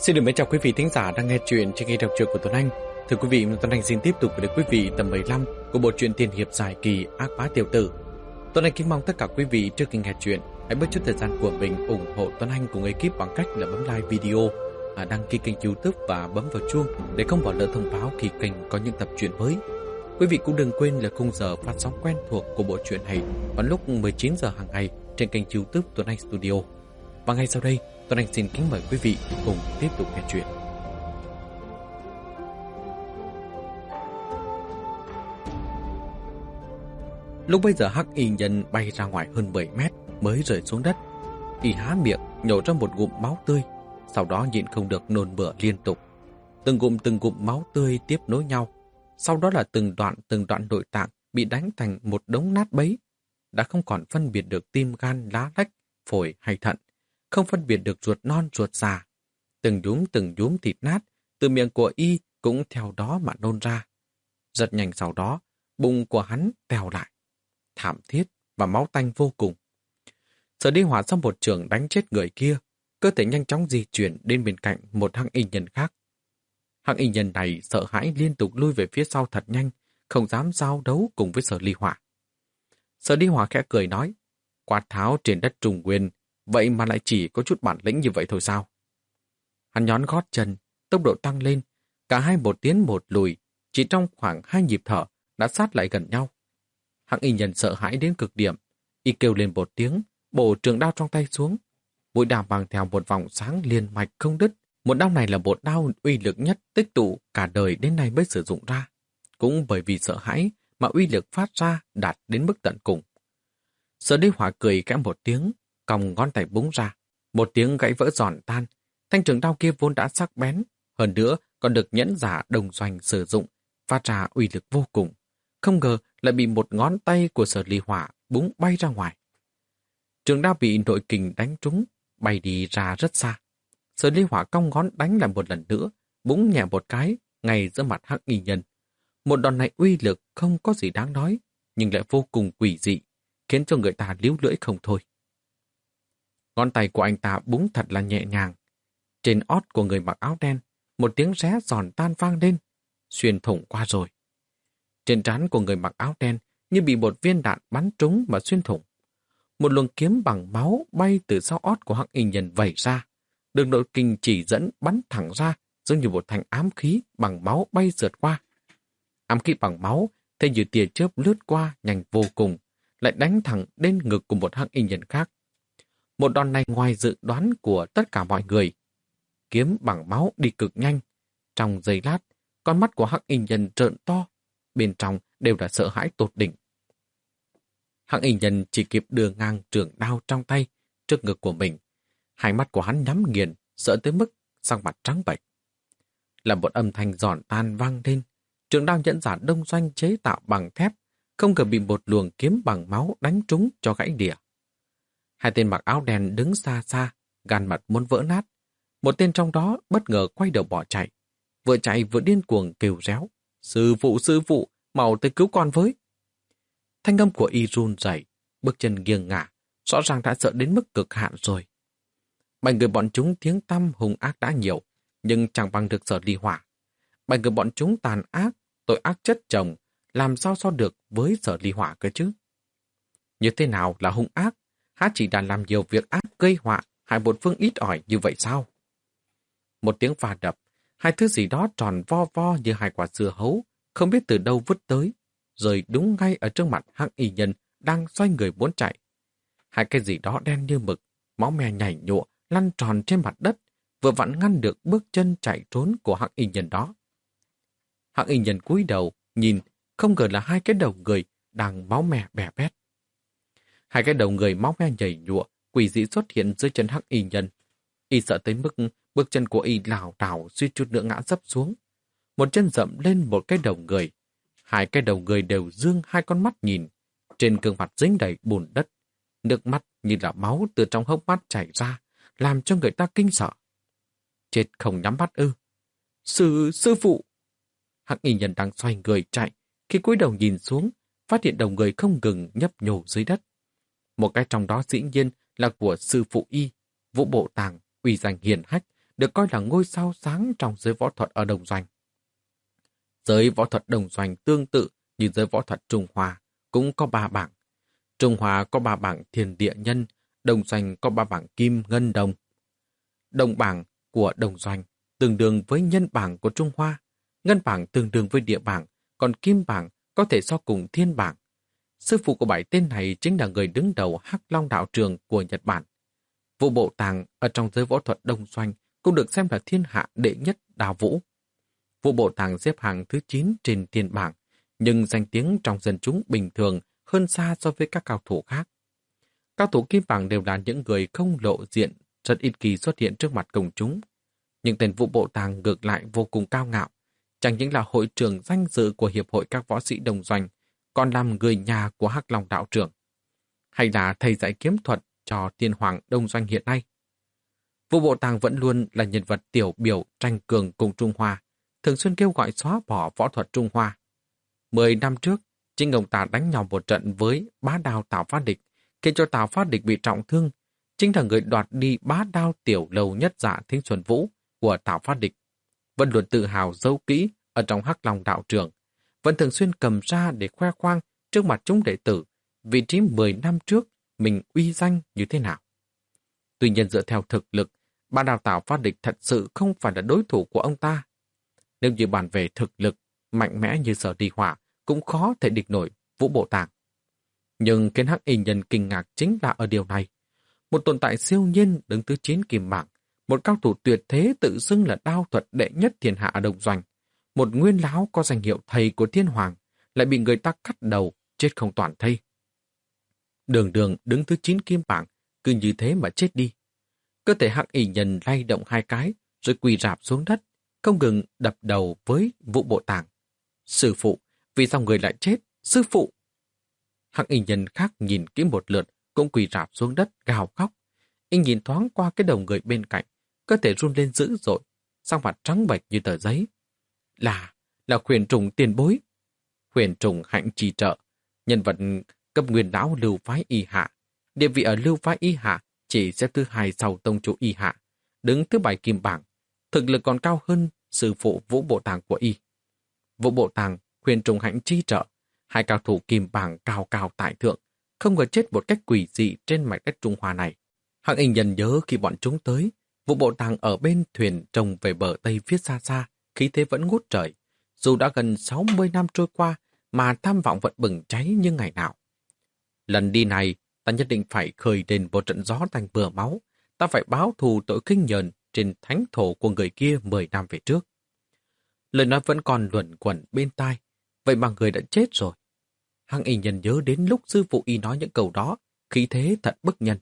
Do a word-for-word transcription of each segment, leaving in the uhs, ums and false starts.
Xin được mến chào quý vị thính giả đang nghe chuyện trên kênh đọc truyện của Tuấn Anh. Thưa quý vị, Tuấn Anh xin tiếp tục gửi đến quý vị tập mười lăm của bộ truyện tiên hiệp dài kỳ Ác Bá Tiểu Tử. Tuấn Anh kính mong tất cả quý vị trước khi nghe chuyện hãy bớt chút thời gian của mình ủng hộ Tuấn Anh cùng ekip bằng cách là bấm like video, đăng ký kênh YouTube và bấm vào chuông để không bỏ lỡ thông báo khi kênh có những tập truyện mới. Quý vị cũng đừng quên là khung giờ phát sóng quen thuộc của bộ truyện này vào lúc mười chín giờ hàng ngày trên kênh YouTube Tuấn Anh Studio. Và ngay sau đây, Tuấn Anh xin kính mời quý vị cùng tiếp tục nghe chuyện. Lúc bây giờ Hắc Y Nhân bay ra ngoài hơn mười mét mới rơi xuống đất. Y há miệng nhổ ra một ngụm máu tươi, sau đó nhịn không được nôn mửa liên tục. Từng ngụm từng ngụm máu tươi tiếp nối nhau, sau đó là từng đoạn từng đoạn nội tạng bị đánh thành một đống nát bấy, đã không còn phân biệt được tim gan lá lách, phổi hay thận, không phân biệt được ruột non ruột già. Từng nhúm từng nhúm thịt nát từ miệng của Y cũng theo đó mà nôn ra. Rất nhanh sau đó, bụng của hắn tèo lại, thảm thiết và máu tanh vô cùng. Sở Đi Hỏa sau một trường đánh chết người kia, cơ thể nhanh chóng di chuyển đến bên cạnh một Hắc Y Nhân khác. Hắc Y Nhân này sợ hãi liên tục lui về phía sau thật nhanh, không dám giao đấu cùng với Sở Ly Hỏa. Sở Đi Hỏa khẽ cười nói, quát tháo trên đất Trung Nguyên, vậy mà lại chỉ có chút bản lĩnh như vậy thôi sao? Hắn nhón gót chân, tốc độ tăng lên, cả hai một tiến một lùi, chỉ trong khoảng hai nhịp thở đã sát lại gần nhau. Hắc Y Nhân sợ hãi đến cực điểm, Y kêu lên một tiếng, bổ trường đao trong tay xuống. Mũi đao mang theo một vòng sáng liên mạch không đứt. Một đao này là một đao uy lực nhất tích tụ cả đời đến nay mới sử dụng ra. Cũng bởi vì sợ hãi mà uy lực phát ra đạt đến mức tận cùng. Sở Đi Hỏa cười khẽ một tiếng, còng ngón tay búng ra, một tiếng gãy vỡ giòn tan. Thanh trường đao kia vốn đã sắc bén, hơn nữa còn được nhẫn giả Đồng Doanh sử dụng, phát ra uy lực vô cùng. Không ngờ lại bị một ngón tay của Sở Ly Hỏa búng bay ra ngoài. Trường đao bị nội kình đánh trúng, bay đi ra rất xa. Sở Ly Hỏa cong ngón đánh lại một lần nữa, búng nhẹ một cái ngay giữa mặt Hắc Y Nhân. Một đòn này uy lực không có gì đáng nói, nhưng lại vô cùng quỷ dị, khiến cho người ta líu lưỡi không thôi. Ngón tay của anh ta búng thật là nhẹ nhàng. Trên ót của người mặc áo đen, một tiếng ré giòn tan vang lên, xuyên thủng qua rồi. Trên trán của người mặc áo đen như bị một viên đạn bắn trúng mà xuyên thủng. Một luồng kiếm bằng máu bay từ sau ót của Hắc Y Nhân vẩy ra, đường nội kình chỉ dẫn bắn thẳng ra, giống như một thanh ám khí bằng máu bay rượt qua. Ám khí bằng máu, thế như tia chớp lướt qua nhanh vô cùng, lại đánh thẳng đến ngực của một Hắc Y Nhân khác. Một đòn này ngoài dự đoán của tất cả mọi người. Kiếm bằng máu đi cực nhanh. Trong giây lát, con mắt của Hắc Y Nhân trợn to, bên trong đều là sợ hãi tột đỉnh. Hắc Y Nhân chỉ kịp đưa ngang trường đao trong tay trước ngực của mình. Hai mắt của hắn nhắm nghiền, sợ tới mức sắc mặt trắng bệch. Là một âm thanh giòn tan vang lên, trường đao nhẫn giả Đông Doanh chế tạo bằng thép, không ngờ bị một luồng kiếm bằng máu đánh trúng cho gãy đỉa. Hai tên mặc áo đen đứng xa xa, gan mặt muốn vỡ nát. Một tên trong đó bất ngờ quay đầu bỏ chạy. Vừa chạy vừa điên cuồng kêu réo. Sư phụ, sư phụ, mau tới cứu con với. Thanh âm của Y run rẩy, bước chân nghiêng ngả, rõ ràng đã sợ đến mức cực hạn rồi. Bảy người bọn chúng tiếng tăm hung ác đã nhiều, nhưng chẳng bằng được Sở Ly Hỏa. Bảy người bọn chúng tàn ác, tội ác chất chồng, làm sao so được với Sở Ly Hỏa cơ chứ? Như thế nào là hung ác? Há chỉ đã làm nhiều việc ác gây họa, hại một phương ít ỏi như vậy sao? Một tiếng va đập, hai thứ gì đó tròn vo vo như hai quả dưa hấu, không biết từ đâu vứt tới, rơi đúng ngay ở trước mặt Hắc Y Nhân đang xoay người muốn chạy. Hai cái gì đó đen như mực, máu me nhảy nhụa, lăn tròn trên mặt đất, vừa vặn ngăn được bước chân chạy trốn của Hắc Y Nhân đó. Hắc Y Nhân cúi đầu, nhìn, không ngờ là hai cái đầu người đang máu me bè bét. Hai cái đầu người máu me nhảy nhụa, quỷ dị xuất hiện dưới chân Hắc Y Nhân. Y sợ tới mức bước chân của Y lảo đảo suýt chút nữa ngã sấp xuống. Một chân dậm lên một cái đầu người. Hai cái đầu người đều dương hai con mắt nhìn. Trên gương mặt dính đầy bùn đất. Nước mắt như là máu từ trong hốc mắt chảy ra, làm cho người ta kinh sợ. Chết không nhắm mắt ư? Sư, sư phụ! Hắc Y Nhân đang xoay người chạy, khi cúi đầu nhìn xuống, phát hiện đầu người không ngừng nhấp nhô dưới đất. Một cái trong đó dĩ nhiên là của sư phụ Y, Vũ Bộ Tàng, uy danh hiển hách, được coi là ngôi sao sáng trong giới võ thuật ở Đông Doanh. Giới võ thuật Đông Doanh tương tự như giới võ thuật Trung Hoa, cũng có ba bảng. Trung Hoa có ba bảng thiên địa nhân, Đông Doanh có ba bảng kim ngân đồng. Đồng bảng của Đông Doanh tương đương với nhân bảng của Trung Hoa, ngân bảng tương đương với địa bảng, còn kim bảng có thể so cùng thiên bảng. Sư phụ của bảy tên này chính là người đứng đầu Hắc Long đạo trường của Nhật Bản. Vũ Bộ Tàng ở trong giới võ thuật Đông Doanh cũng được xem là thiên hạ đệ nhất đao vũ. Vũ Bộ Tàng xếp hàng thứ chín trên thiên bảng, nhưng danh tiếng trong dân chúng bình thường hơn xa so với các cao thủ khác. Cao thủ kim bảng đều là những người không lộ diện, rất ít khi xuất hiện trước mặt công chúng. Nhưng tên Vũ Bộ Tàng ngược lại vô cùng cao ngạo, chẳng những là hội trưởng danh dự của Hiệp hội các võ sĩ Đông Doanh, còn làm người nhà của Hắc Long đạo trưởng, hay là thầy dạy kiếm thuật cho tiên hoàng Đông Doanh hiện nay. Vũ Bộ Tàng vẫn luôn là nhân vật tiểu biểu tranh cường cùng Trung Hoa, thường xuyên kêu gọi xóa bỏ võ thuật Trung Hoa. Mười năm trước, chính ông ta đánh nhau một trận với bá đao Tào Phát Địch, khiến cho Tào Phát Địch bị trọng thương. Chính là người đoạt đi bá đao tiểu lầu nhất dạ Thính Xuân Vũ của Tào Phát Địch. Vẫn luôn tự hào giấu kỹ ở trong Hắc Long đạo trường, vẫn thường xuyên cầm ra để khoe khoang trước mặt chúng đệ tử vị trí mười năm trước mình uy danh như thế nào. Tuy nhiên dựa theo thực lực, bá đao Tào Phát Địch thật sự không phải là đối thủ của ông ta. Nếu như bàn về thực lực, mạnh mẽ như Sở Đi Hỏa cũng khó thể địch nổi Vũ Bộ Tàng. Nhưng khiến Hắc Y Nhân kinh ngạc chính là ở điều này. Một tồn tại siêu nhiên đứng thứ chín kim bảng, một cao thủ tuyệt thế tự xưng là đao thuật đệ nhất thiên hạ ở Đông Doanh, một nguyên lão có danh hiệu thầy của thiên hoàng, lại bị người ta cắt đầu, chết không toàn thây. Đường Đường đứng thứ chín kim bảng, cứ như thế mà chết đi. Cơ thể Hắc Y Nhân lay động hai cái, rồi quỳ rạp xuống đất, không ngừng đập đầu với Vũ Bộ Tàng. Sư phụ, vì sao người lại chết? Sư phụ! Hắc Y Nhân khác nhìn kỹ một lượt, cũng quỳ rạp xuống đất gào khóc. Y nhìn thoáng qua cái đầu người bên cạnh, cơ thể run lên dữ dội, sắc mặt trắng bệch như tờ giấy. Là, là Huyền Trùng tiền bối. Huyền Trùng Hạnh trì trợ, nhân vật cấp nguyên lão Lưu phái Y Hạ. Địa vị ở Lưu phái Y Hạ chỉ xếp thứ hai sau tông chủ Y Hạ, đứng thứ bảy kim bảng, thực lực còn cao hơn sư phụ Vũ Bộ Tàng của Y. Vũ Bộ Tàng, Huyền Trùng Hạnh chi trợ, hai cao thủ kim bảng cao cao tại thượng, không ngờ chết một cách quỷ dị trên mảnh đất Trung Hoa này. Hắc Y Nhân nhớ khi bọn chúng tới, Vũ Bộ Tàng ở bên thuyền trông về bờ Tây phía xa xa, khí thế vẫn ngút trời. Dù đã gần sáu mươi năm trôi qua, mà tham vọng vẫn bừng cháy như ngày nào. Lần đi này, ta nhất định phải khơi lên một trận gió tanh mưa máu. Ta phải báo thù tội khinh nhờn trên thánh thổ của người kia mười năm về trước. Lời nói vẫn còn luẩn quẩn bên tai, vậy mà người đã chết rồi. Hắc Y Nhân nhớ đến lúc sư phụ Y nói những câu đó, khí thế thật bức nhân.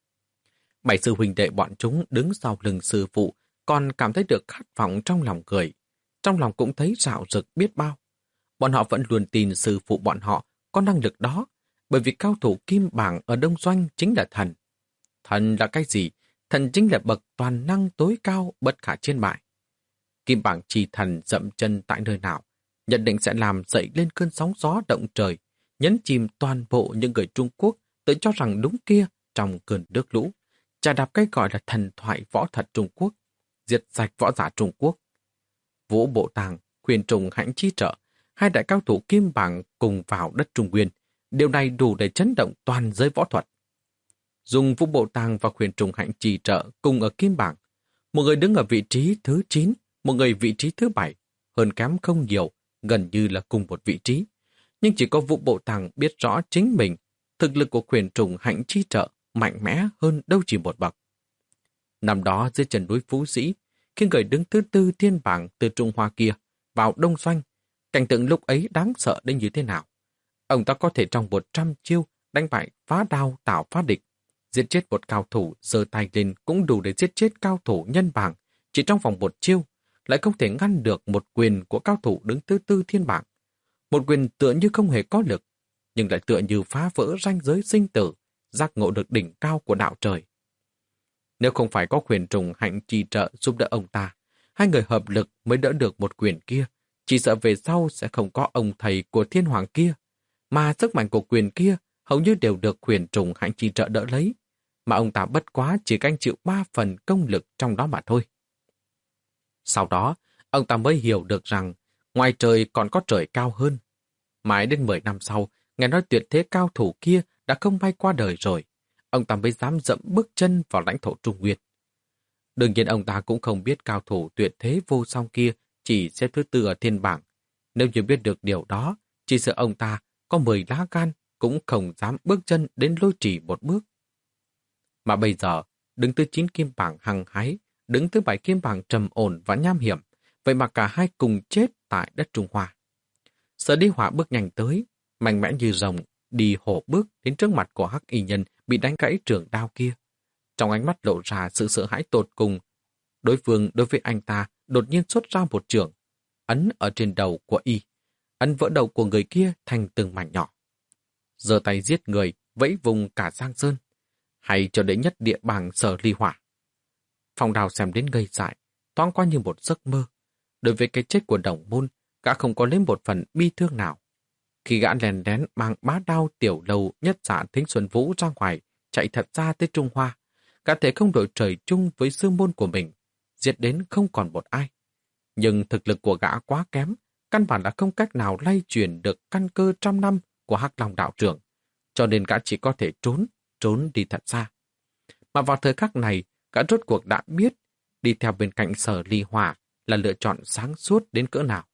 Bảy sư huynh đệ bọn chúng đứng sau lưng sư phụ, còn cảm thấy được khát vọng trong lòng người. Trong lòng cũng thấy rạo rực biết bao. Bọn họ vẫn luôn tin sư phụ bọn họ có năng lực đó, bởi vì cao thủ kim bảng ở Đông Doanh chính là thần. Thần là cái gì? Thần chính là bậc toàn năng tối cao bất khả chiến bại. Kim bảng trì thần dậm chân tại nơi nào, nhận định sẽ làm dậy lên cơn sóng gió động trời, nhấn chìm toàn bộ những người Trung Quốc tự cho rằng đúng kia trong cơn nước lũ, trà đạp cái gọi là thần thoại võ thuật Trung Quốc, diệt sạch võ giả Trung Quốc. Vũ Bộ Tàng, Huyền Trùng Hạnh chi trợ, hai đại cao thủ kim bảng cùng vào đất Trung Nguyên, điều này đủ để chấn động toàn giới võ thuật. Dùng Vũ Bộ Tàng và Huyền Trùng Hạnh trì trợ cùng ở kim bảng, một người đứng ở vị trí thứ chín, một người vị trí thứ bảy, hơn kém không nhiều, gần như là cùng một vị trí. Nhưng chỉ có Vũ Bộ Tàng biết rõ chính mình, thực lực của Huyền Trùng Hạnh chi trợ mạnh mẽ hơn đâu chỉ một bậc. Năm đó dưới chân núi Phú Sĩ, khi người đứng thứ tư thiên bảng từ Trung Hoa kia vào Đông Doanh, cảnh tượng lúc ấy đáng sợ đến như thế nào. Ông ta có thể trong một trăm chiêu đánh bại phá đao Tào Phát Địch, giết chết một cao thủ giơ tay lên cũng đủ để giết chết cao thủ nhân bảng chỉ trong vòng một chiêu, lại không thể ngăn được một quyền của cao thủ đứng thứ tư thiên bảng. Một quyền tựa như không hề có lực, nhưng lại tựa như phá vỡ ranh giới sinh tử, giác ngộ được đỉnh cao của đạo trời. Nếu không phải có Huyền Trùng Hạnh trì trợ giúp đỡ ông ta, hai người hợp lực mới đỡ được một quyền kia, chỉ sợ về sau sẽ không có ông thầy của thiên hoàng kia, mà sức mạnh của quyền kia hầu như đều được Huyền Trùng Hạnh trì trợ đỡ lấy, mà ông ta bất quá chỉ canh chịu ba phần công lực trong đó mà thôi. Sau đó, ông ta mới hiểu được rằng ngoài trời còn có trời cao hơn. Mãi đến mười năm sau, nghe nói tuyệt thế cao thủ kia đã không may qua đời rồi. Ông ta mới dám dẫm bước chân vào lãnh thổ Trung Nguyên. Đương nhiên ông ta cũng không biết cao thủ tuyệt thế vô song kia chỉ xếp thứ tư ở thiên bảng. Nếu như biết được điều đó, chỉ sợ ông ta có mười lá gan cũng không dám bước chân đến Lôi Trì một bước. Mà bây giờ, đứng thứ chín kim bảng hăng hái, đứng thứ bảy kim bảng trầm ổn và nham hiểm, vậy mà cả hai cùng chết tại đất Trung Hoa. Sở Đi Hỏa bước nhanh tới, mạnh mẽ như rồng, đi hổ bước đến trước mặt của Hắc Y Nhân bị đánh gãy trường đao kia. Trong ánh mắt lộ ra sự sợ hãi tột cùng. Đối phương đối với anh ta đột nhiên xuất ra một trường, ấn ở trên đầu của y, ấn vỡ đầu của người kia thành từng mảnh nhỏ. Giơ tay giết người, vẫy vùng cả Giang Sơn, hay cho đến nhất địa bảng Sở Ly Hỏa. Phong Đào xem đến ngây dại, thoáng qua như một giấc mơ. Đối với cái chết của đồng môn, gã không có lấy một phần bi thương nào. Khi gã lèn đén mang bá đao tiểu lầu nhất dạ Thính Xuân Vũ ra ngoài, chạy thật ra tới Trung Hoa, gã thể không đội trời chung với sư môn của mình, giết đến không còn một ai. Nhưng thực lực của gã quá kém, căn bản là không cách nào lay chuyển được căn cơ trăm năm của Hắc Long đạo trưởng, cho nên gã chỉ có thể trốn, trốn đi thật xa. Mà vào thời khắc này, gã rốt cuộc đã biết đi theo bên cạnh Sở Ly Hỏa là lựa chọn sáng suốt đến cỡ nào.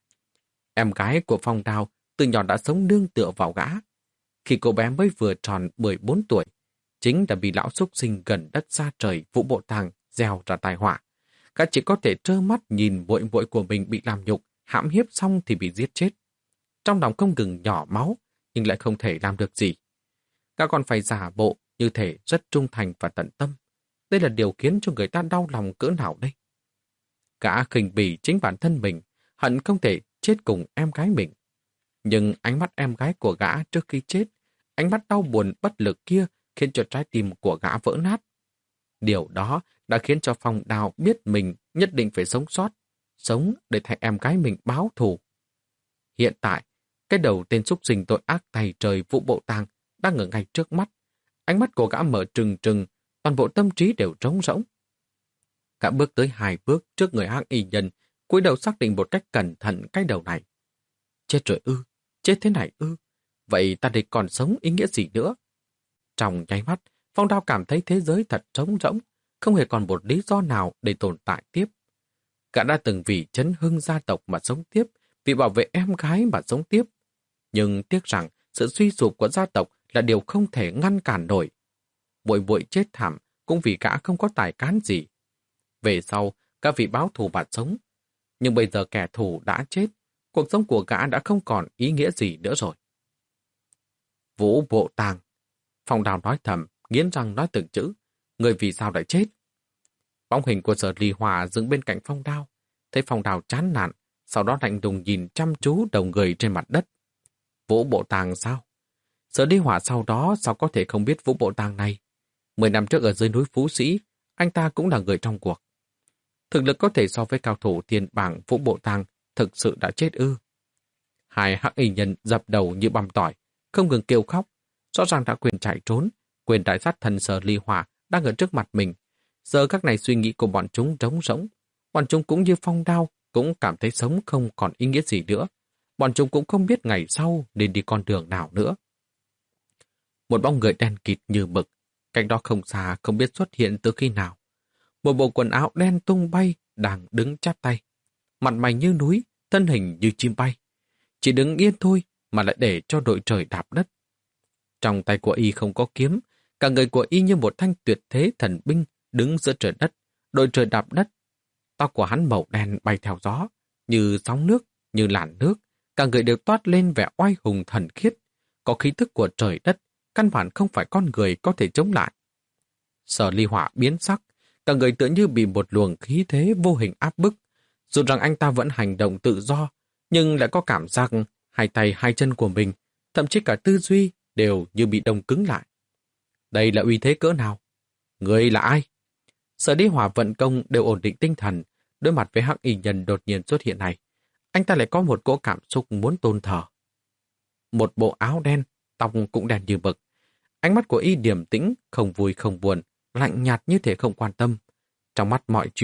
Em gái của Phong Đao từ nhỏ đã sống nương tựa vào gã. Khi cô bé mới vừa tròn mười bốn tuổi, chính đã bị lão xúc sinh gần đất xa trời Vũ Bộ Tàng gieo ra tai họa. Gã chỉ có thể trơ mắt nhìn muội muội của mình bị làm nhục, hãm hiếp xong thì bị giết chết. Trong lòng không ngừng nhỏ máu, nhưng lại không thể làm được gì. Gã còn phải giả bộ như thể rất trung thành và tận tâm. Đây là điều khiến cho người ta đau lòng cỡ nào đây? Gã khinh bỉ chính bản thân mình, hận không thể chết cùng em gái mình. Nhưng ánh mắt em gái của gã trước khi chết, ánh mắt đau buồn bất lực kia khiến cho trái tim của gã vỡ nát. Điều đó đã khiến cho Phong Đào biết mình nhất định phải sống sót, sống để thay em gái mình báo thù. Hiện tại, cái đầu tên súc sinh tội ác tày trời Vũ Bộ Tàng đang ở ngay trước mắt. Ánh mắt của gã mở trừng trừng, toàn bộ tâm trí đều trống rỗng. Gã bước tới hai bước trước người Hắc Y Nhân, cúi đầu xác định một cách cẩn thận cái đầu này. Chết rồi ư, chết thế này ư, vậy ta đây còn sống ý nghĩa gì nữa? Trong nháy mắt, Phong Đao cảm thấy thế giới thật trống rỗng, không hề còn một lý do nào để tồn tại tiếp. Gã đã từng vì chấn hưng gia tộc mà sống tiếp, vì bảo vệ em gái mà sống tiếp. Nhưng tiếc rằng sự suy sụp của gia tộc là điều không thể ngăn cản nổi. Muội muội chết thảm cũng vì gã không có tài cán gì. Về sau, gã vì báo thù mà sống. Nhưng bây giờ kẻ thù đã chết, cuộc sống của gã đã không còn ý nghĩa gì nữa rồi. Vũ Bộ Tàng. Phong Đào nói thầm, nghiến răng nói từng chữ. Người vì sao lại chết? Bóng hình của Sở Ly Hỏa dựng bên cạnh Phong Đào. Thấy Phong Đào chán nản, sau đó lạnh lùng nhìn chăm chú đầu người trên mặt đất. Vũ Bộ Tàng sao? Sở Ly Hỏa sau đó sao có thể không biết Vũ Bộ Tàng này? Mười năm trước ở dưới núi Phú Sĩ, anh ta cũng là người trong cuộc. Thực lực có thể so với cao thủ thiên bảng Vũ Bộ Tàng thực sự đã chết ư. Hai Hắc Y Nhân dập đầu như băm tỏi, không ngừng kêu khóc. Rõ ràng đã quyền chạy trốn, quyền đại sát thần Sở Ly Hỏa đang ở trước mặt mình. Giờ các này suy nghĩ của bọn chúng trống rỗng. Bọn chúng cũng như Phong Đao, cũng cảm thấy sống không còn ý nghĩa gì nữa. Bọn chúng cũng không biết ngày sau nên đi con đường nào nữa. Một bóng người đen kịt như mực, cách đó không xa không biết xuất hiện từ khi nào. Một bộ quần áo đen tung bay đang đứng chắp tay. Mặt mày như núi, thân hình như chim bay. Chỉ đứng yên thôi mà lại để cho đội trời đạp đất. Trong tay của y không có kiếm, cả người của y như một thanh tuyệt thế thần binh đứng giữa trời đất, đội trời đạp đất. Tóc của hắn màu đen bay theo gió, như sóng nước, như làn nước, cả người đều toát lên vẻ oai hùng thần khiết, có khí thức của trời đất, căn bản không phải con người có thể chống lại. Sở Ly Hỏa biến sắc, cả người tựa như bị một luồng khí thế vô hình áp bức, dù rằng anh ta vẫn hành động tự do, nhưng lại có cảm giác hai tay hai chân của mình, thậm chí cả tư duy đều như bị đông cứng lại. Đây là uy thế cỡ nào? Người là ai? Sở Ly Hỏa vận công đều ổn định tinh thần, đối mặt với Hắc Y Nhân đột nhiên xuất hiện này. Anh ta lại có một cỗ cảm xúc muốn tôn thờ. Một bộ áo đen, tóc cũng đen như mực. Ánh mắt của y điềm tĩnh, không vui không buồn, lạnh nhạt như thể không quan tâm. Trong mắt mọi chuyện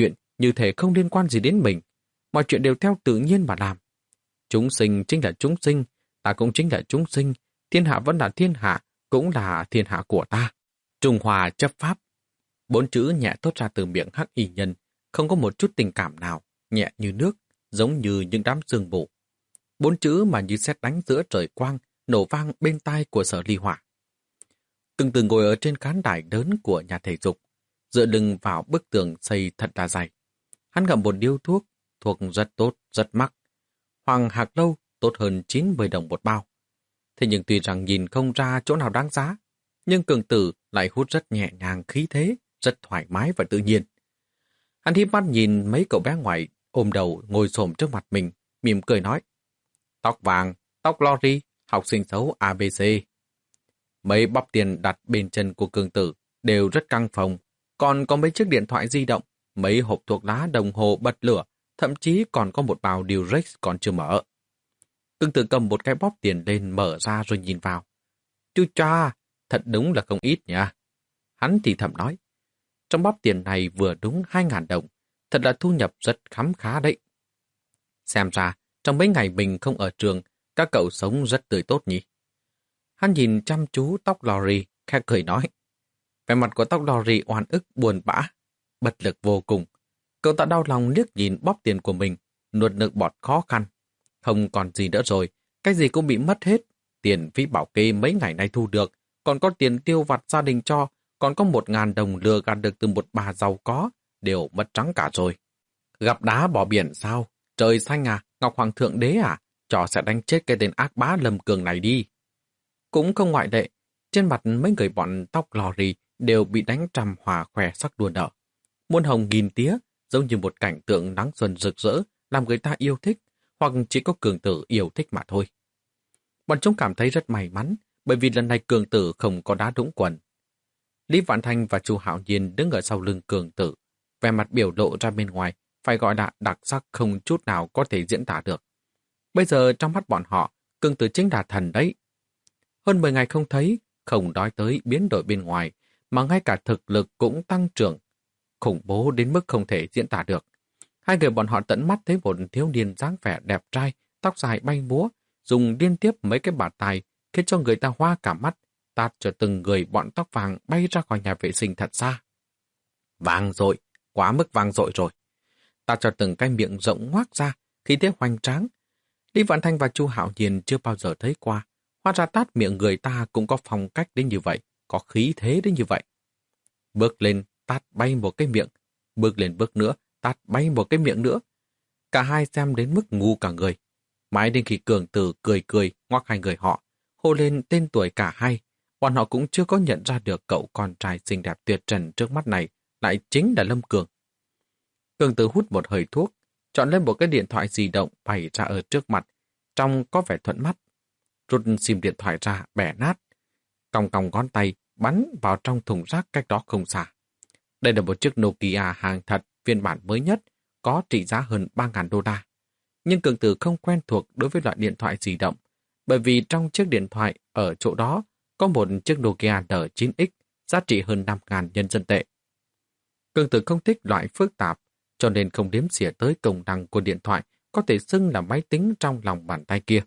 như thể không liên quan gì đến mình. Mọi chuyện đều theo tự nhiên mà làm. Chúng sinh chính là chúng sinh, ta cũng chính là chúng sinh, thiên hạ vẫn là thiên hạ, cũng là thiên hạ của ta. Trung hòa chấp pháp. Bốn chữ nhẹ thốt ra từ miệng Hắc Y Nhân, không có một chút tình cảm nào, nhẹ như nước, giống như những đám sương mù. Bốn chữ mà như sét đánh giữa trời quang, nổ vang bên tai của Sở Ly Hỏa. Từng từ ngồi ở trên khán đài lớn của nhà thể dục, dựa lưng vào bức tường xây thật là dày. Hắn ngậm một điếu thuốc, thuốc rất tốt, rất mắc. Hoàng Hạc Lâu tốt hơn chín mươi đồng một bao. Thế nhưng tuy rằng nhìn không ra chỗ nào đáng giá, nhưng Cường Tử lại hút rất nhẹ nhàng khí thế, rất thoải mái và tự nhiên. Hắn híp mắt nhìn mấy cậu bé ngoài ôm đầu ngồi xổm trước mặt mình, mỉm cười nói: Tóc vàng, tóc lori, học sinh xấu a bê xê. Mấy bắp tiền đặt bên chân của Cường Tử đều rất căng phồng, còn có mấy chiếc điện thoại di động, mấy hộp thuốc lá đồng hồ bật lửa, thậm chí còn có một bao Durex còn chưa mở. Cường Tử cầm một cái bóp tiền lên mở ra rồi nhìn vào. Chú cha, thật đúng là không ít nha. Hắn thì thầm nói, trong bóp tiền này vừa đúng hai ngàn đồng, thật là thu nhập rất khấm khá đấy. Xem ra, trong mấy ngày mình không ở trường, các cậu sống rất tươi tốt nhỉ. Hắn nhìn chăm chú tóc Lori, khẽ cười nói. Vẻ mặt của tóc Lori oan ức buồn bã, bất lực vô cùng. Cậu ta đau lòng liếc nhìn bóp tiền của mình, nuốt nước bọt khó khăn. Không còn gì nữa rồi, cái gì cũng bị mất hết. Tiền phí bảo kê mấy ngày nay thu được, còn có tiền tiêu vặt gia đình cho, còn có một ngàn đồng lừa gạt được từ một bà giàu có, đều mất trắng cả rồi. Gặp đá bỏ biển sao? Trời xanh à? Ngọc Hoàng Thượng Đế à? Trò sẽ đánh chết cái tên ác bá Lâm Cường này đi. Cũng không ngoại lệ, trên mặt mấy người bọn tóc lori đều bị đánh trầm hòa khỏe sắc đua nở. Muôn hồng nghìn tía, giống như một cảnh tượng nắng xuân rực rỡ, làm người ta yêu thích, hoặc chỉ có Cường Tử yêu thích mà thôi. Bọn chúng cảm thấy rất may mắn, bởi vì lần này Cường Tử không có đá đũng quần. Lý Vạn Thanh và Chu Hạo Nhiên đứng ở sau lưng Cường Tử, vẻ mặt biểu lộ ra bên ngoài, phải gọi là đặc sắc không chút nào có thể diễn tả được. Bây giờ trong mắt bọn họ, Cường Tử chính là thần đấy. Hơn mười ngày không thấy, không nói tới biến đổi bên ngoài, mà ngay cả thực lực cũng tăng trưởng, khủng bố đến mức không thể diễn tả được. Hai người bọn họ tận mắt thấy một thiếu niên dáng vẻ đẹp trai, tóc dài bay múa, dùng liên tiếp mấy cái bạt tài, khiến cho người ta hoa cả mắt, tát cho từng người bọn tóc vàng bay ra khỏi nhà vệ sinh thật xa. Vàng dội, quá mức vàng dội rồi. Tát cho từng cái miệng rộng ngoác ra, khí thế hoành tráng. Lý Vạn Thanh và Chu Hạo Nhiên chưa bao giờ thấy qua. Hóa ra tát miệng người ta cũng có phong cách đến như vậy, có khí thế đến như vậy. Bước lên, tát bay một cái miệng. Bước lên bước nữa, tát bay một cái miệng nữa. Cả hai xem đến mức ngu cả người. Mãi đến khi Cường Tử cười cười ngoắc hai người họ, hô lên tên tuổi cả hai, bọn họ cũng chưa có nhận ra được cậu con trai xinh đẹp tuyệt trần trước mắt này lại chính là Lâm Cường. Cường Tử hút một hơi thuốc, chọn lên một cái điện thoại di động bày ra ở trước mặt, trông có vẻ thuận mắt. Rút sim điện thoại ra bẻ nát, còng còng ngón tay bắn vào trong thùng rác cách đó không xa. Đây là một chiếc Nokia hàng thật phiên bản mới nhất, có trị giá hơn ba nghìn đô la. Nhưng Cường Tử không quen thuộc đối với loại điện thoại di động, bởi vì trong chiếc điện thoại ở chỗ đó có một chiếc Nokia N chín X giá trị hơn năm nghìn nhân dân tệ. Cường Tử không thích loại phức tạp, cho nên không đếm xỉa tới công năng của điện thoại có thể xưng là máy tính trong lòng bàn tay kia.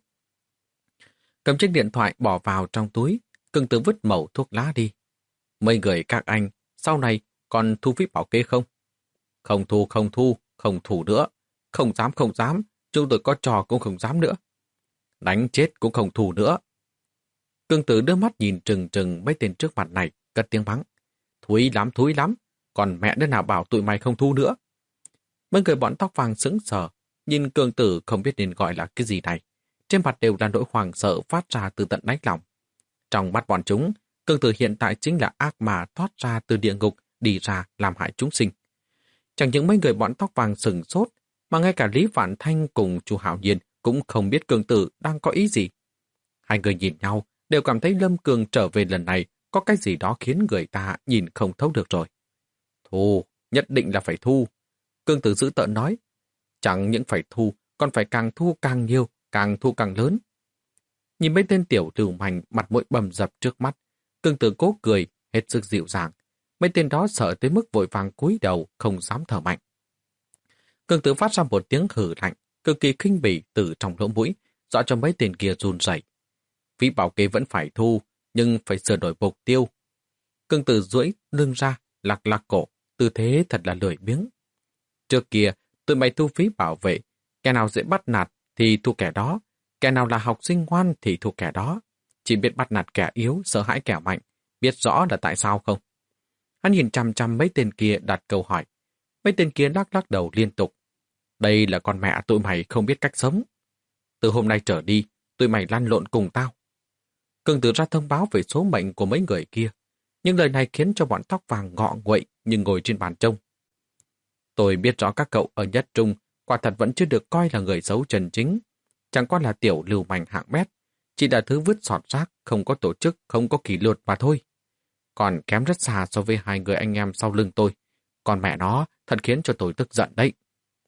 Cầm chiếc điện thoại bỏ vào trong túi, Cường Tử vứt mẩu thuốc lá đi. Mấy người các anh, sau này còn thu phí bảo kê không? Không thu, không thu, không thu nữa. Không dám, không dám, chúng tôi có trò cũng không dám nữa. Đánh chết cũng không thu nữa. Cường Tử đưa mắt nhìn trừng trừng mấy tên trước mặt này, cất tiếng mắng. Thúi lắm, thúi lắm, còn mẹ đứa nào bảo tụi mày không thu nữa. Mấy người bọn tóc vàng sững sờ, nhìn Cường Tử không biết nên gọi là cái gì này. Trên mặt đều là nỗi hoảng sợ phát ra từ tận đáy lòng. Trong mắt bọn chúng, Cường Tử hiện tại chính là ác ma thoát ra từ địa ngục đi ra làm hại chúng sinh. Chẳng những mấy người bọn tóc vàng sừng sốt, mà ngay cả Lý Vạn Thanh cùng Chu Hạo Nhiên cũng không biết Cường Tử đang có ý gì. Hai người nhìn nhau, đều cảm thấy Lâm Cường trở về lần này có cái gì đó khiến người ta nhìn không thấu được rồi. Thu, nhất định là phải thu. Cường Tử dữ tợn nói, chẳng những phải thu, còn phải càng thu càng nhiều, càng thu càng lớn. Nhìn mấy tên tiểu lưu manh mặt mũi bầm dập trước mắt, Cường Tử cố cười, hết sức dịu dàng. Mấy tên đó sợ tới mức vội vàng cúi đầu, không dám thở mạnh. Cường Tử phát ra một tiếng hử lạnh, cực kỳ khinh bỉ từ trong lỗ mũi, dọa cho mấy tên kia run rẩy. Phí bảo kê vẫn phải thu, nhưng phải sửa đổi mục tiêu. Cường Tử duỗi lưng ra, lắc lắc cổ, tư thế thật là lười biếng. Trước kia, tụi mày thu phí bảo vệ, kẻ nào dễ bắt nạt thì thu kẻ đó, kẻ nào là học sinh ngoan thì thu kẻ đó. Chỉ biết bắt nạt kẻ yếu, sợ hãi kẻ mạnh, biết rõ là tại sao không? Hắn nhìn chằm chằm mấy tên kia đặt câu hỏi. Mấy tên kia lắc lắc đầu liên tục. Đây là con mẹ tụi mày không biết cách sống. Từ hôm nay trở đi, tụi mày lăn lộn cùng tao. Cường Tử ra thông báo về số mệnh của mấy người kia. Nhưng lời này khiến cho bọn tóc vàng ngọ nguậy nhưng ngồi trên bàn trông. Tôi biết rõ các cậu ở Nhất Trung quả thật vẫn chưa được coi là người xấu chân chính. Chẳng qua là tiểu lưu manh hạng bét. Chỉ là thứ vứt sọt rác, không có tổ chức, không có kỷ luật mà thôi. Còn kém rất xa so với hai người anh em sau lưng tôi. Còn mẹ nó thật khiến cho tôi tức giận đấy.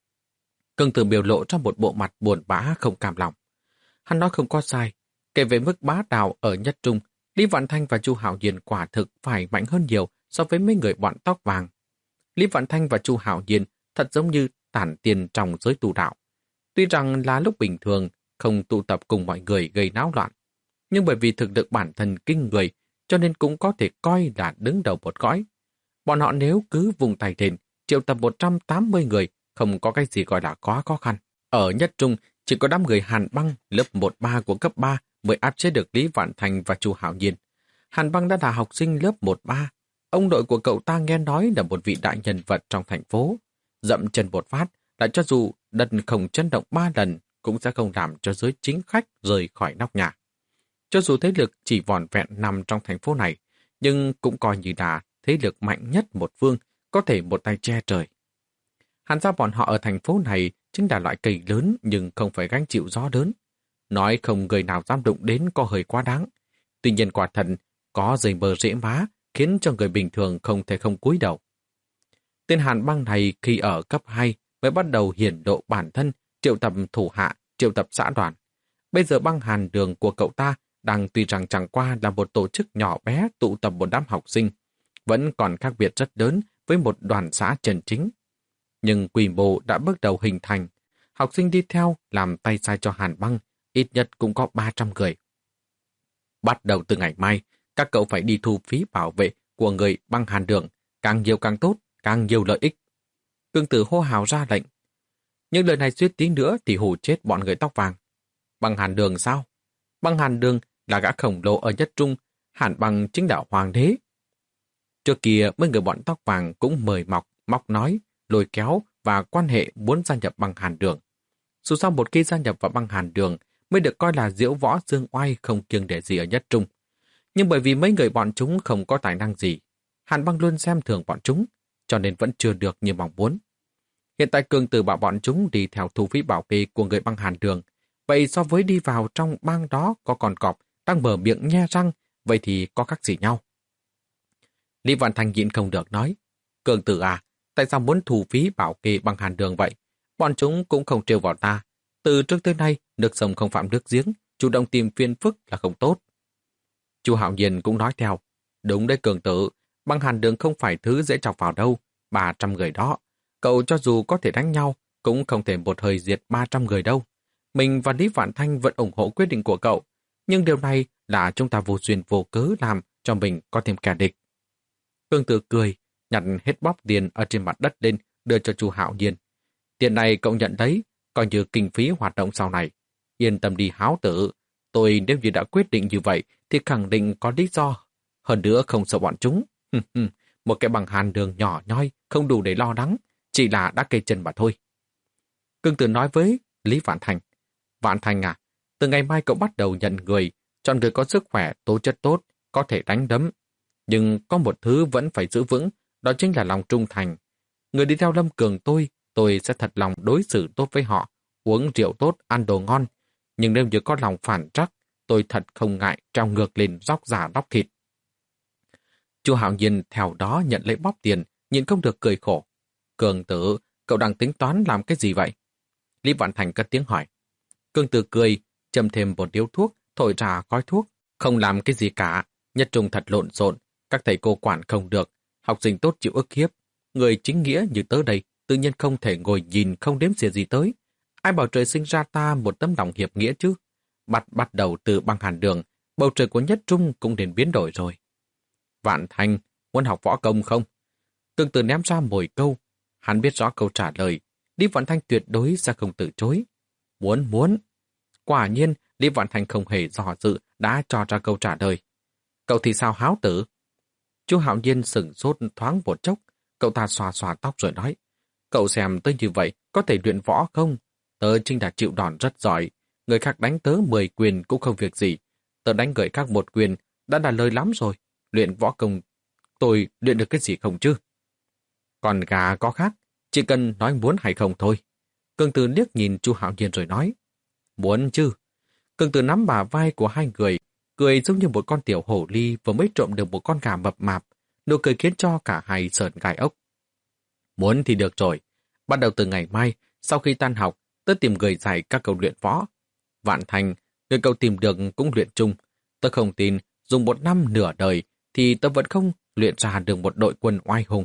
Cường Tử biểu lộ trong một bộ mặt buồn bã không cam lòng. Hắn nói không có sai. Kể về mức bá đạo ở Nhất Trung, Lý Vạn Thanh và Chu Hạo Nhiên quả thực phải mạnh hơn nhiều so với mấy người bọn tóc vàng. Lý Vạn Thanh và Chu Hạo Nhiên thật giống như tản tiền trong giới tu đạo. Tuy rằng là lúc bình thường không tụ tập cùng mọi người gây náo loạn, nhưng bởi vì thực lực bản thân kinh người cho nên cũng có thể coi là đứng đầu một cõi. Bọn họ nếu cứ vùng tay lên, triệu tập một trăm tám mươi người, không có cái gì gọi là quá khó khăn. Ở Nhất Trung, chỉ có đám người Hàn Băng lớp một ba của cấp ba mới áp chế được Lý Vạn Thành và Chu Hạo Nhiên. Hàn Băng đã là học sinh lớp một ba. Ông nội của cậu ta nghe nói là một vị đại nhân vật trong thành phố. Dậm chân một phát, lại cho dù đất không chấn động ba lần, cũng sẽ không làm cho giới chính khách rời khỏi nóc nhà. Cho dù thế lực chỉ vỏn vẹn nằm trong thành phố này, nhưng cũng coi như là thế lực mạnh nhất một phương, có thể một tay che trời. Hàn gia bọn họ ở thành phố này chính là loại cây lớn nhưng không phải gánh chịu gió lớn. Nói không người nào dám đụng đến có hơi quá đáng. Tuy nhiên quả thật có dây bờ rễ má khiến cho người bình thường không thể không cúi đầu. Tên Hàn Băng này khi ở cấp hai mới bắt đầu hiển lộ bản thân, triệu tập thủ hạ, triệu tập xã đoàn. Bây giờ Băng Hàn Đường của cậu ta đang tuy rằng chẳng qua là một tổ chức nhỏ bé tụ tập một đám học sinh, vẫn còn khác biệt rất lớn với một đoàn xã chân chính. Nhưng quy mô đã bước đầu hình thành, học sinh đi theo làm tay sai cho Hàn Băng, ít nhất cũng có ba trăm người. Bắt đầu từ ngày mai, các cậu phải đi thu phí bảo vệ của người Băng Hàn Đường, càng nhiều càng tốt, càng nhiều lợi ích. Cường Tử hô hào ra lệnh. Nhưng lời này suýt tí nữa thì hù chết bọn người tóc vàng. Băng Hàn Đường sao? Băng Hàn Đường là gã khổng lồ ở Nhất Trung, Hàn Băng chính đạo hoàng đế. Trước kia mấy người bọn tóc vàng cũng mời mọc, móc nói, lôi kéo và quan hệ muốn gia nhập Băng Hàn Đường. Dù sao một khi gia nhập vào Băng Hàn Đường mới được coi là diễu võ dương oai không kiêng để gì ở Nhất Trung. Nhưng bởi vì mấy người bọn chúng không có tài năng gì, Hàn Băng luôn xem thường bọn chúng, cho nên vẫn chưa được như mong muốn. Hiện tại Cường Tử bảo bọn chúng đi theo thu phí bảo kê của người Băng Hàn Đường. Vậy so với đi vào trong bang đó có con cọp đang mở miệng nhe răng, vậy thì có khác gì nhau? Lý Vạn Thành nhịn không được nói, Cường Tử à, tại sao muốn thu phí bảo kê Băng Hàn Đường vậy? Bọn chúng cũng không trêu vào ta. Từ trước tới nay, nước sông không phạm nước giếng, chủ động tìm phiền phức là không tốt. Chu Hạo Nhiên cũng nói theo, đúng đấy Cường Tử, Băng Hàn Đường không phải thứ dễ chọc vào đâu, ba trăm người đó. Cậu cho dù có thể đánh nhau, cũng không thể một hơi diệt ba trăm người đâu. Mình và Lý Vạn Thanh vẫn ủng hộ quyết định của cậu, nhưng điều này là chúng ta vô duyên vô cớ làm cho mình có thêm kẻ địch. Cường Tử cười, nhặt hết bóp tiền ở trên mặt đất lên, đưa cho Chu Hạo Nhiên. Tiền này cậu nhận đấy, coi như kinh phí hoạt động sau này. Yên tâm đi Háo tử, tôi nếu như đã quyết định như vậy thì khẳng định có lý do. Hơn nữa không sợ bọn chúng. Một cái Băng Hàn Đường nhỏ nhoi, không đủ để lo lắng, chỉ là đã cây chân mà thôi. Cường Tử nói với Lý Vạn Thành, Vạn Thành à, từ ngày mai cậu bắt đầu nhận người, chọn người có sức khỏe, tố chất tốt, có thể đánh đấm. Nhưng có một thứ vẫn phải giữ vững, đó chính là lòng trung thành. Người đi theo Lâm Cường tôi, tôi sẽ thật lòng đối xử tốt với họ, uống rượu tốt, ăn đồ ngon. Nhưng nếu như có lòng phản trắc, tôi thật không ngại treo ngược lên róc giả róc thịt. Chu Hạo Nhiên theo đó nhận lấy bóp tiền, nhìn không được cười khổ. Cường Tử, cậu đang tính toán làm cái gì vậy? Lý Vạn Thành cất tiếng hỏi. Cường Tử cười, châm thêm một điếu thuốc, thổi ra khói thuốc. Không làm cái gì cả, Nhất Trung thật lộn xộn, các thầy cô quản không được, học sinh tốt chịu ức hiếp. Người chính nghĩa như tớ đây, tự nhiên không thể ngồi nhìn không đếm xỉa gì tới. Ai bảo trời sinh ra ta một tấm lòng hiệp nghĩa chứ? Bắt bắt đầu từ băng hàn đường, bầu trời của Nhất Trung cũng đến biến đổi rồi. Vạn Thanh, muốn học võ công không? Tương Tự ném ra mồi câu. Hắn biết rõ câu trả lời. Lý Vạn Thanh tuyệt đối sẽ không từ chối. Muốn, muốn. Quả nhiên, Lý Vạn Thanh không hề dò dự đã cho ra câu trả lời. Cậu thì sao háo tử? Chu Hạo Nhiên sửng sốt thoáng một chốc. Cậu ta xòa xòa tóc rồi nói. Cậu xem tới như vậy có thể luyện võ không? Tớ chính là chịu đòn rất giỏi. Người khác đánh tớ mười quyền cũng không việc gì. Tớ đánh người khác một quyền đã là lời lắm rồi. Luyện võ công tôi luyện được cái gì không chứ? Còn gà có khác, chỉ cần nói muốn hay không thôi. Cương Tử liếc nhìn Chu Hạo Nhiên rồi nói. Muốn chứ. Cương Tử nắm bả vai của hai người, cười giống như một con tiểu hổ ly vừa mới trộm được một con gà mập mạp. Nụ cười khiến cho cả hai sởn gai ốc. Muốn thì được rồi. Bắt đầu từ ngày mai, sau khi tan học, tớ tìm người dạy các câu luyện võ. Vạn Thành, người cậu tìm được cũng luyện chung. Tớ không tin, dùng một năm nửa đời, thì tớ vẫn không luyện ra được một đội quân oai hùng.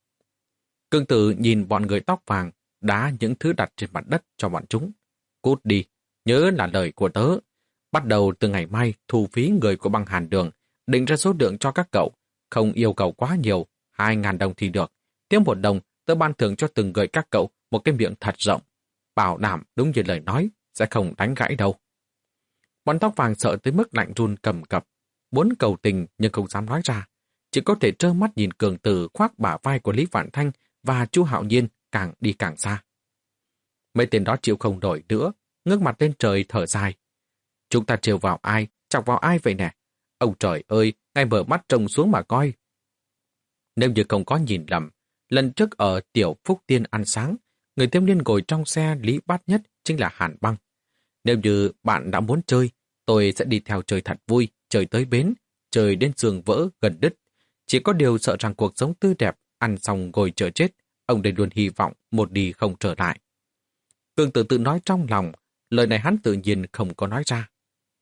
Cương Tử nhìn bọn người tóc vàng, đá những thứ đặt trên mặt đất cho bọn chúng. Cút đi, nhớ là lời của tớ. Bắt đầu từ ngày mai, thu phí người của băng hàn đường, định ra số lượng cho các cậu. Không yêu cầu quá nhiều, hai ngàn đồng thì được. Tiếp một đồng, tớ ban thưởng cho từng người các cậu một cái miệng thật rộng. Bảo đảm đúng như lời nói, sẽ không đánh gãy đâu. Bọn tóc vàng sợ tới mức lạnh run cầm cập, muốn cầu tình nhưng không dám nói ra. Chỉ có thể trơ mắt nhìn Cường Tử khoác bả vai của Lý Vạn Thanh và Chu Hạo Nhiên càng đi càng xa. Mấy tên đó chịu không nổi nữa, ngước mặt lên trời thở dài. Chúng ta trêu vào ai, chọc vào ai vậy nè? Ông trời ơi, ngay mở mắt trông xuống mà coi. Nếu như không có nhìn lầm, lần trước ở Tiểu Phúc Tiên ăn sáng, người thiếu niên ngồi trong xe Lý Bát Nhất chính là Hàn Băng. Nếu như bạn đã muốn chơi, tôi sẽ đi theo chơi thật vui, chơi tới bến, chơi đến giường vỡ gần đứt. Chỉ có điều sợ rằng cuộc sống tươi đẹp, ăn xong ngồi chờ chết, ông đây luôn hy vọng một đi không trở lại. Cường Tử tự nói trong lòng, lời này hắn tự nhiên không có nói ra.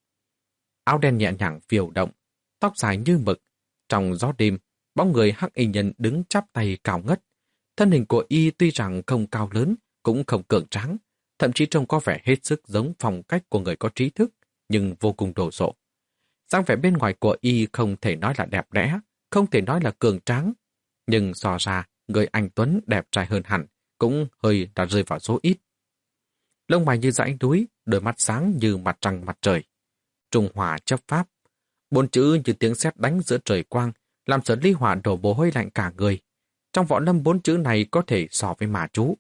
Áo đen nhẹ nhàng phiêu động, tóc dài như mực. Trong gió đêm, bóng người hắc y nhân đứng chắp tay cao ngất. Thân hình của y tuy rằng không cao lớn, cũng không cường tráng, thậm chí trông có vẻ hết sức giống phong cách của người có trí thức, nhưng vô cùng đồ sộ. Dáng vẻ bên ngoài của y không thể nói là đẹp đẽ, không thể nói là cường tráng, nhưng so ra người anh tuấn đẹp trai hơn hẳn, cũng hơi đã rơi vào số ít. Lông mày như dãy núi, đôi mắt sáng như mặt trăng mặt trời. Trung Hòa chấp pháp. Bốn chữ như tiếng sét đánh giữa trời quang, làm Sở Ly Hỏa đổ mồ hôi lạnh cả người. Trong võ lâm bốn chữ này có thể so với mà chú.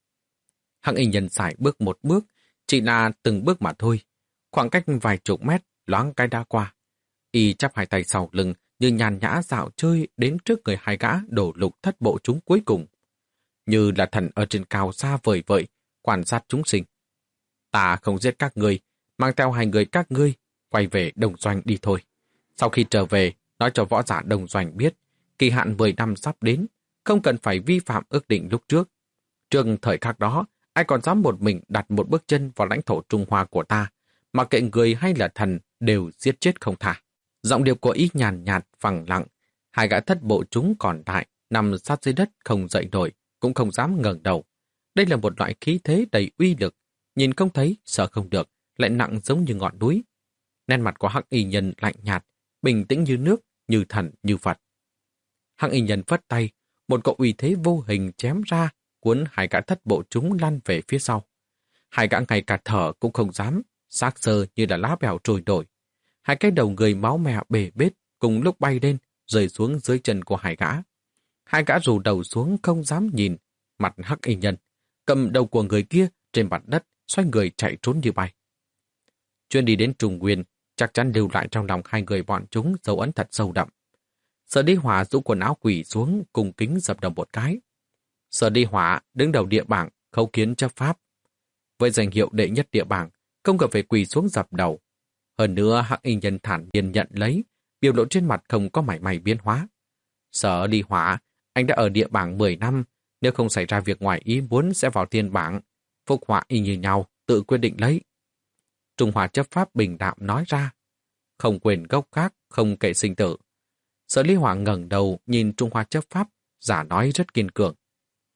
Hắc y nhân sải bước một bước, chỉ là từng bước mà thôi. Khoảng cách vài chục mét, loáng cái đã qua. Y chắp hai tay sau lưng, như nhàn nhã dạo chơi đến trước người hai gã đổ lục thất bộ chúng cuối cùng. Như là thần ở trên cao xa vời vợi, quan sát chúng sinh. Ta không giết các ngươi, mang theo hai người các ngươi, quay về Đồng Doanh đi thôi. Sau khi trở về, nói cho võ giả Đồng Doanh biết, kỳ hạn mười năm sắp đến, không cần phải vi phạm ước định lúc trước. Trước thời khắc đó, ai còn dám một mình đặt một bước chân vào lãnh thổ Trung Hoa của ta, mà kệ người hay là thần đều giết chết không tha. Giọng điệu của y nhàn nhạt, phẳng lặng, hai gã thất bộ chúng còn lại, nằm sát dưới đất không dậy nổi, cũng không dám ngẩng đầu. Đây là một loại khí thế đầy uy lực, nhìn không thấy, sợ không được, lại nặng giống như ngọn núi. Nét mặt của hắc y nhân lạnh nhạt, bình tĩnh như nước, như thần, như Phật. Hắc y nhân phất tay, một cỗ uy thế vô hình chém ra, cuốn hai gã thất bộ chúng lăn về phía sau. Hai gã ngay cả thở cũng không dám, xác sơ như là lá bèo trôi nổi. Hai cái đầu người máu mè bể bết cùng lúc bay lên, rơi xuống dưới chân của hai gã. Hai gã rủ đầu xuống không dám nhìn, mặt hắc y nhân, cầm đầu của người kia trên mặt đất, xoay người chạy trốn như bay. Chuyến đi đến Trung Nguyên chắc chắn lưu lại trong lòng hai người bọn chúng dấu ấn thật sâu đậm. Sở Đi Hỏa rũ quần áo quỳ xuống, cùng kính dập đầu một cái. Sở Đi Hỏa đứng đầu địa bảng, khấu kiến chấp pháp. Với danh hiệu đệ nhất địa bảng, không cần phải quỳ xuống dập đầu. Hơn nữa, hắc y nhân thản nhiên nhận lấy, biểu lộ trên mặt không có mảy may biến hóa. Sở Đi Hỏa, anh đã ở địa bảng mười năm, nếu không xảy ra việc ngoài ý muốn sẽ vào thiên bảng. Phúc họa y như nhau, tự quyết định lấy. Trung Hoa chấp pháp bình đạm nói ra. Không quên gốc khác, không kể sinh tử. Sở Lý Hỏa ngẩng đầu nhìn Trung Hoa chấp pháp, giả nói rất kiên cường.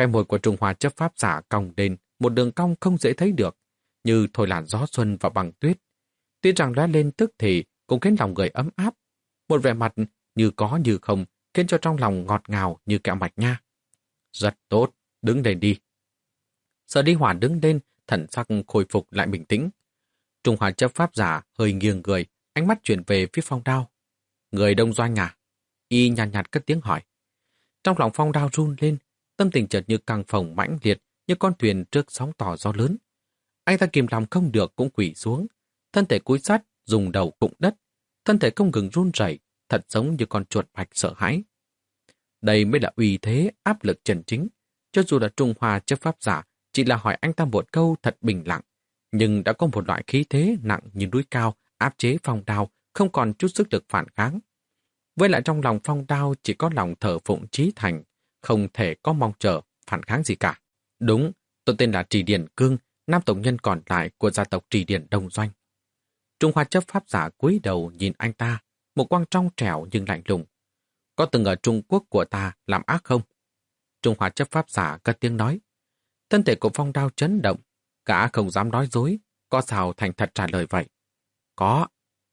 Khoe môi của Trung Hoa chấp pháp giả cong lên một đường cong không dễ thấy được, như thổi làn gió xuân vào băng tuyết. Tuy rằng lóe lên tức thì cũng khiến lòng người ấm áp. Một vẻ mặt như có như không khiến cho trong lòng ngọt ngào như kẹo mạch nha. Rất tốt, đứng lên đi. Sở Đi Hỏa đứng lên, thần sắc khôi phục lại bình tĩnh. Trung Hoa chấp pháp giả hơi nghiêng người, ánh mắt chuyển về phía Phong Đao. Người Đông Doanh à? Y nhàn nhạt, nhạt cất tiếng hỏi. Trong lòng Phong Đao run lên, tâm tình chợt như căng phồng mãnh liệt, như con thuyền trước sóng to gió lớn. Anh ta kìm lòng không được cũng quỳ xuống, thân thể cúi sát, dùng đầu cụng đất, thân thể không ngừng run rẩy, thật giống như con chuột bạch sợ hãi. Đây mới là uy thế, áp lực chân chính. Cho dù là Trung Hoa chấp pháp giả, chỉ là hỏi anh ta một câu thật bình lặng, nhưng đã có một loại khí thế nặng như núi cao áp chế Phong Đao, không còn chút sức lực phản kháng. Với lại trong lòng Phong Đao chỉ có lòng thờ phụng chí thành, không thể có mong chờ, phản kháng gì cả. Đúng, tôi tên là Trì Điển Cương, nam tộc nhân còn lại của gia tộc Trì Điển Đông Doanh. Trung Hoa chấp pháp giả cúi đầu nhìn anh ta, một quang trong trẻo nhưng lạnh lùng. Có từng ở Trung Quốc của ta làm ác không? Trung Hoa chấp pháp giả cất tiếng nói. Thân thể của Phong Đao chấn động, gã không dám nói dối, có sao thành thật trả lời vậy. Có.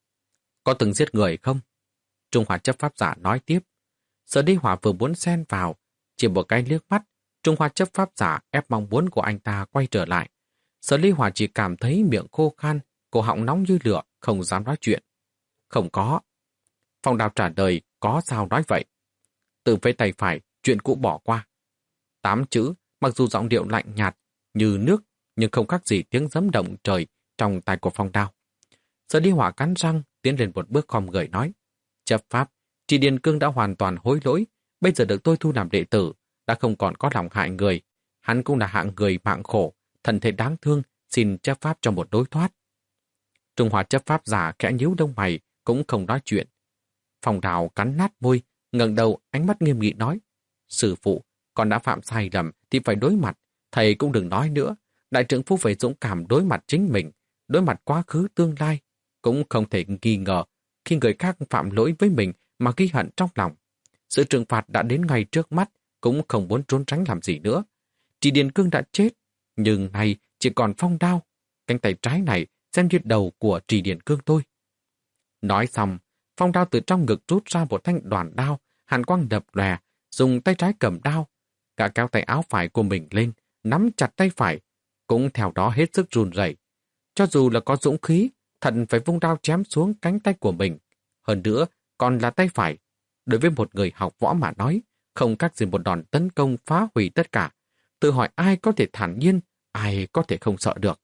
Có từng giết người không? Trung Hoa chấp pháp giả nói tiếp. Sở Đi Hỏa vừa muốn xen vào, chỉ một cái liếc mắt, Trung Hoa chấp pháp giả ép mong muốn của anh ta quay trở lại. Sở Ly Hỏa chỉ cảm thấy miệng khô khan, cổ họng nóng như lửa, không dám nói chuyện. Không có. Phong Đao trả lời, có sao nói vậy. Từ với tay phải, chuyện cũ bỏ qua. Tám chữ, mặc dù giọng điệu lạnh nhạt, như nước, nhưng không khác gì tiếng giấm động trời trong tai của Phong Đao. Sở Ly Hỏa cắn răng, tiến lên một bước khom người nói. Chấp pháp, Trì Điền Cương đã hoàn toàn hối lỗi, bây giờ được tôi thu làm đệ tử, đã không còn có lòng hại người. Hắn cũng là hạng người mạng khổ, thân thể đáng thương, xin chấp pháp cho một đối thoát. Trung Hoa chấp pháp giả khẽ nhíu lông mày, cũng không nói chuyện. Phong Đao cắn nát môi, ngẩng đầu, ánh mắt nghiêm nghị nói. Sư phụ, con đã phạm sai lầm thì phải đối mặt, thầy cũng đừng nói nữa. Đại trưởng phu phải dũng cảm đối mặt chính mình, đối mặt quá khứ tương lai. Cũng không thể nghi ngờ khi người khác phạm lỗi với mình mà ghi hận trong lòng. Sự trừng phạt đã đến ngay trước mắt, cũng không muốn trốn tránh làm gì nữa. Trì Điền Cương đã chết, nhưng nay chỉ còn Phong Đao. Cánh tay trái này xem như đầu của Trì Điền Cương tôi. Nói xong, Phong Đao từ trong ngực rút ra một thanh đoàn đao, hàn quang đập lòe, dùng tay trái cầm đao. Cả kéo tay áo phải của mình lên, nắm chặt tay phải, cũng theo đó hết sức run rẩy. Cho dù là có dũng khí, thần phải vung đao chém xuống cánh tay của mình. Hơn nữa, còn là tay phải. Đối với một người học võ mà nói, không khác gì một đòn tấn công phá hủy tất cả. Tự hỏi ai có thể thản nhiên, ai có thể không sợ được.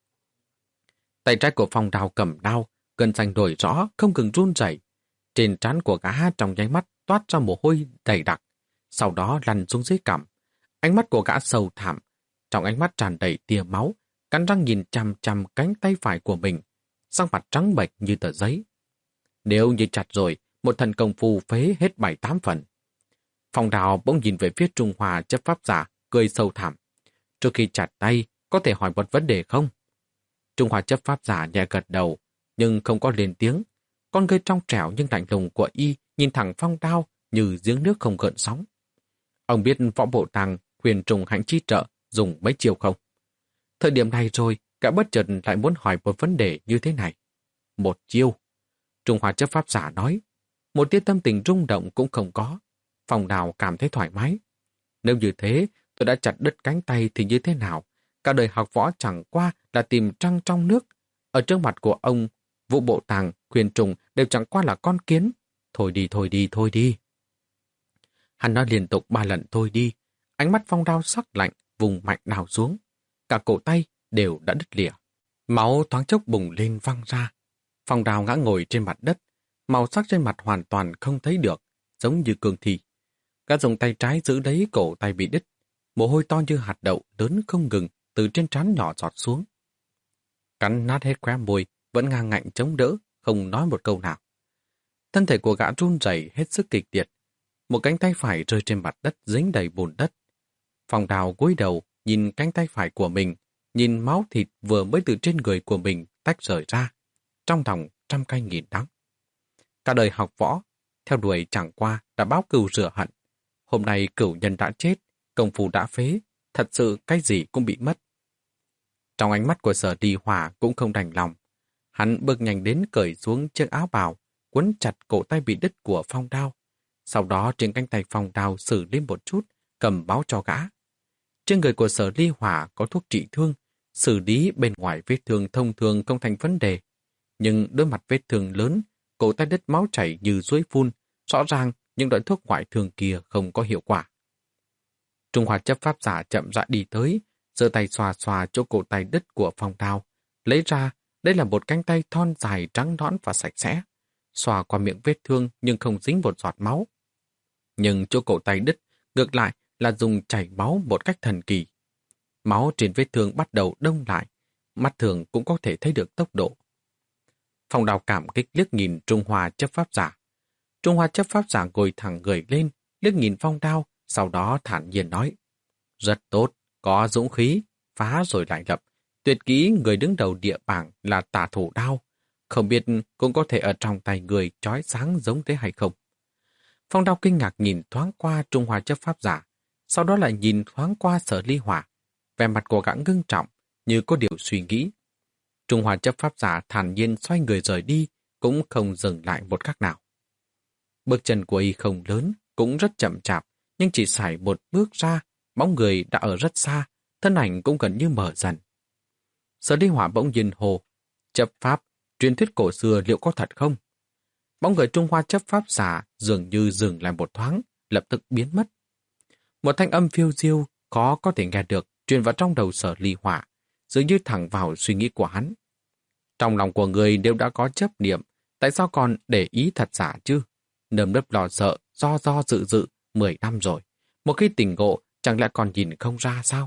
Tay trái của Phong Đao cầm đao, gân xanh đổi rõ, không ngừng run rẩy. Trên trán của gã trong nháy mắt toát ra mồ hôi dày đặc, sau đó lăn xuống dưới cằm. Ánh mắt của gã sầu thảm, trong ánh mắt tràn đầy tia máu, cắn răng nhìn chằm chằm cánh tay phải của mình, sắc mặt trắng bệch như tờ giấy. Nếu như chặt rồi, một thần công phu phế hết bảy tám phần. Phong Đao bỗng nhìn về phía Trung Hoa chấp pháp giả, cười sâu thẳm. Trước khi chặt tay, có thể hỏi một vấn đề không? Trung Hoa chấp pháp giả nhẹ gật đầu, nhưng không có lên tiếng. Con ngươi trong trẻo nhưng lạnh lùng của y nhìn thẳng Phong Đao như giếng nước không gợn sóng. Ông biết võ bộ tàng huyền trùng hạnh chi trợ dùng mấy chiêu không? Thời điểm này rồi, cả bất chợt lại muốn hỏi một vấn đề như thế này. Một chiêu. Trung Hoa chấp pháp giả nói. Một tia tâm tình rung động cũng không có. Phong Đao cảm thấy thoải mái. Nếu như thế, tôi đã chặt đứt cánh tay thì như thế nào? Cả đời học võ chẳng qua là tìm trăng trong nước. Ở trước mặt của ông, Vũ Bộ Tàng, Huyền Trùng đều chẳng qua là con kiến. Thôi đi, thôi đi, thôi đi. Hắn nói liên tục ba lần thôi đi. Ánh mắt Phong Đao sắc lạnh, vùng mạnh đào xuống. Cả cổ tay đều đã đứt lìa. Máu thoáng chốc bùng lên văng ra. Phong Đao ngã ngồi trên mặt đất. Màu sắc trên mặt hoàn toàn không thấy được, giống như cương thi. Gã dùng tay trái giữ lấy cổ tay bị đứt. Mồ hôi to như hạt đậu lớn không ngừng từ trên trán nhỏ giọt xuống. Cắn nát hết khóe môi, vẫn ngang ngạnh chống đỡ, không nói một câu nào. Thân thể của gã run rẩy hết sức kịch liệt. Một cánh tay phải rơi trên mặt đất dính đầy bùn đất. Phong Đao cúi đầu nhìn cánh tay phải của mình, nhìn máu thịt vừa mới từ trên người của mình tách rời ra. Trong lòng trăm cay nghìn đắng. Cả đời học võ, theo đuổi chẳng qua đã báo cừu rửa hận. Hôm nay cửu nhân đã chết, công phu đã phế, thật sự cái gì cũng bị mất. Trong ánh mắt của Sở Ly Hỏa cũng không đành lòng. Hắn bước nhanh đến cởi xuống chiếc áo bào, quấn chặt cổ tay bị đứt của Phong Đao. Sau đó trên cánh tay Phong Đao xử lên một chút, cầm báo cho gã. Trên người của Sở Ly Hỏa có thuốc trị thương, xử lý bên ngoài vết thương thông thường không thành vấn đề. Nhưng đối mặt vết thương lớn, cổ tay đứt máu chảy như suối phun, rõ ràng những loại thuốc ngoại thương kia không có hiệu quả. Trung Hoa chấp pháp giả chậm rãi đi tới, giơ tay xoa xoa chỗ cổ tay đứt của Phong Đao, lấy ra, đây là một cánh tay thon dài trắng nõn và sạch sẽ, xoa qua miệng vết thương nhưng không dính một giọt máu. Nhưng chỗ cổ tay đứt, ngược lại là dùng chảy máu một cách thần kỳ. Máu trên vết thương bắt đầu đông lại, mắt thường cũng có thể thấy được tốc độ. Phong Đao cảm kích liếc nhìn Trung Hoa chấp pháp giả. Trung Hoa chấp pháp giả ngồi thẳng người lên, liếc nhìn Phong Đao, sau đó thản nhiên nói. Rất tốt, có dũng khí, phá rồi lại lập. Tuyệt kỹ người đứng đầu địa bảng là Tả Thủ Đao. Không biết cũng có thể ở trong tay người chói sáng giống thế hay không. Phong Đao kinh ngạc nhìn thoáng qua Trung Hoa chấp pháp giả, sau đó lại nhìn thoáng qua Sở Ly Hỏa. Vẻ mặt của gã ngưng trọng, như có điều suy nghĩ. Trung Hoa chấp pháp giả thản nhiên xoay người rời đi, cũng không dừng lại một khắc nào. Bước chân của y không lớn, cũng rất chậm chạp, nhưng chỉ sải một bước ra, bóng người đã ở rất xa, thân ảnh cũng gần như mở dần. Sở Ly Hỏa bỗng nhiên hồ, chấp pháp, truyền thuyết cổ xưa liệu có thật không? Bóng người Trung Hoa chấp pháp giả dường như dừng lại một thoáng, lập tức biến mất. Một thanh âm phiêu diêu, khó có thể nghe được, truyền vào trong đầu Sở Ly Hỏa, dường như thẳng vào suy nghĩ của hắn. Trong lòng của người đều đã có chấp niệm, tại sao còn để ý thật giả chứ? Nơm nớp lo sợ, do do dự dự, mười năm rồi. Một khi tỉnh ngộ, chẳng lẽ còn nhìn không ra sao?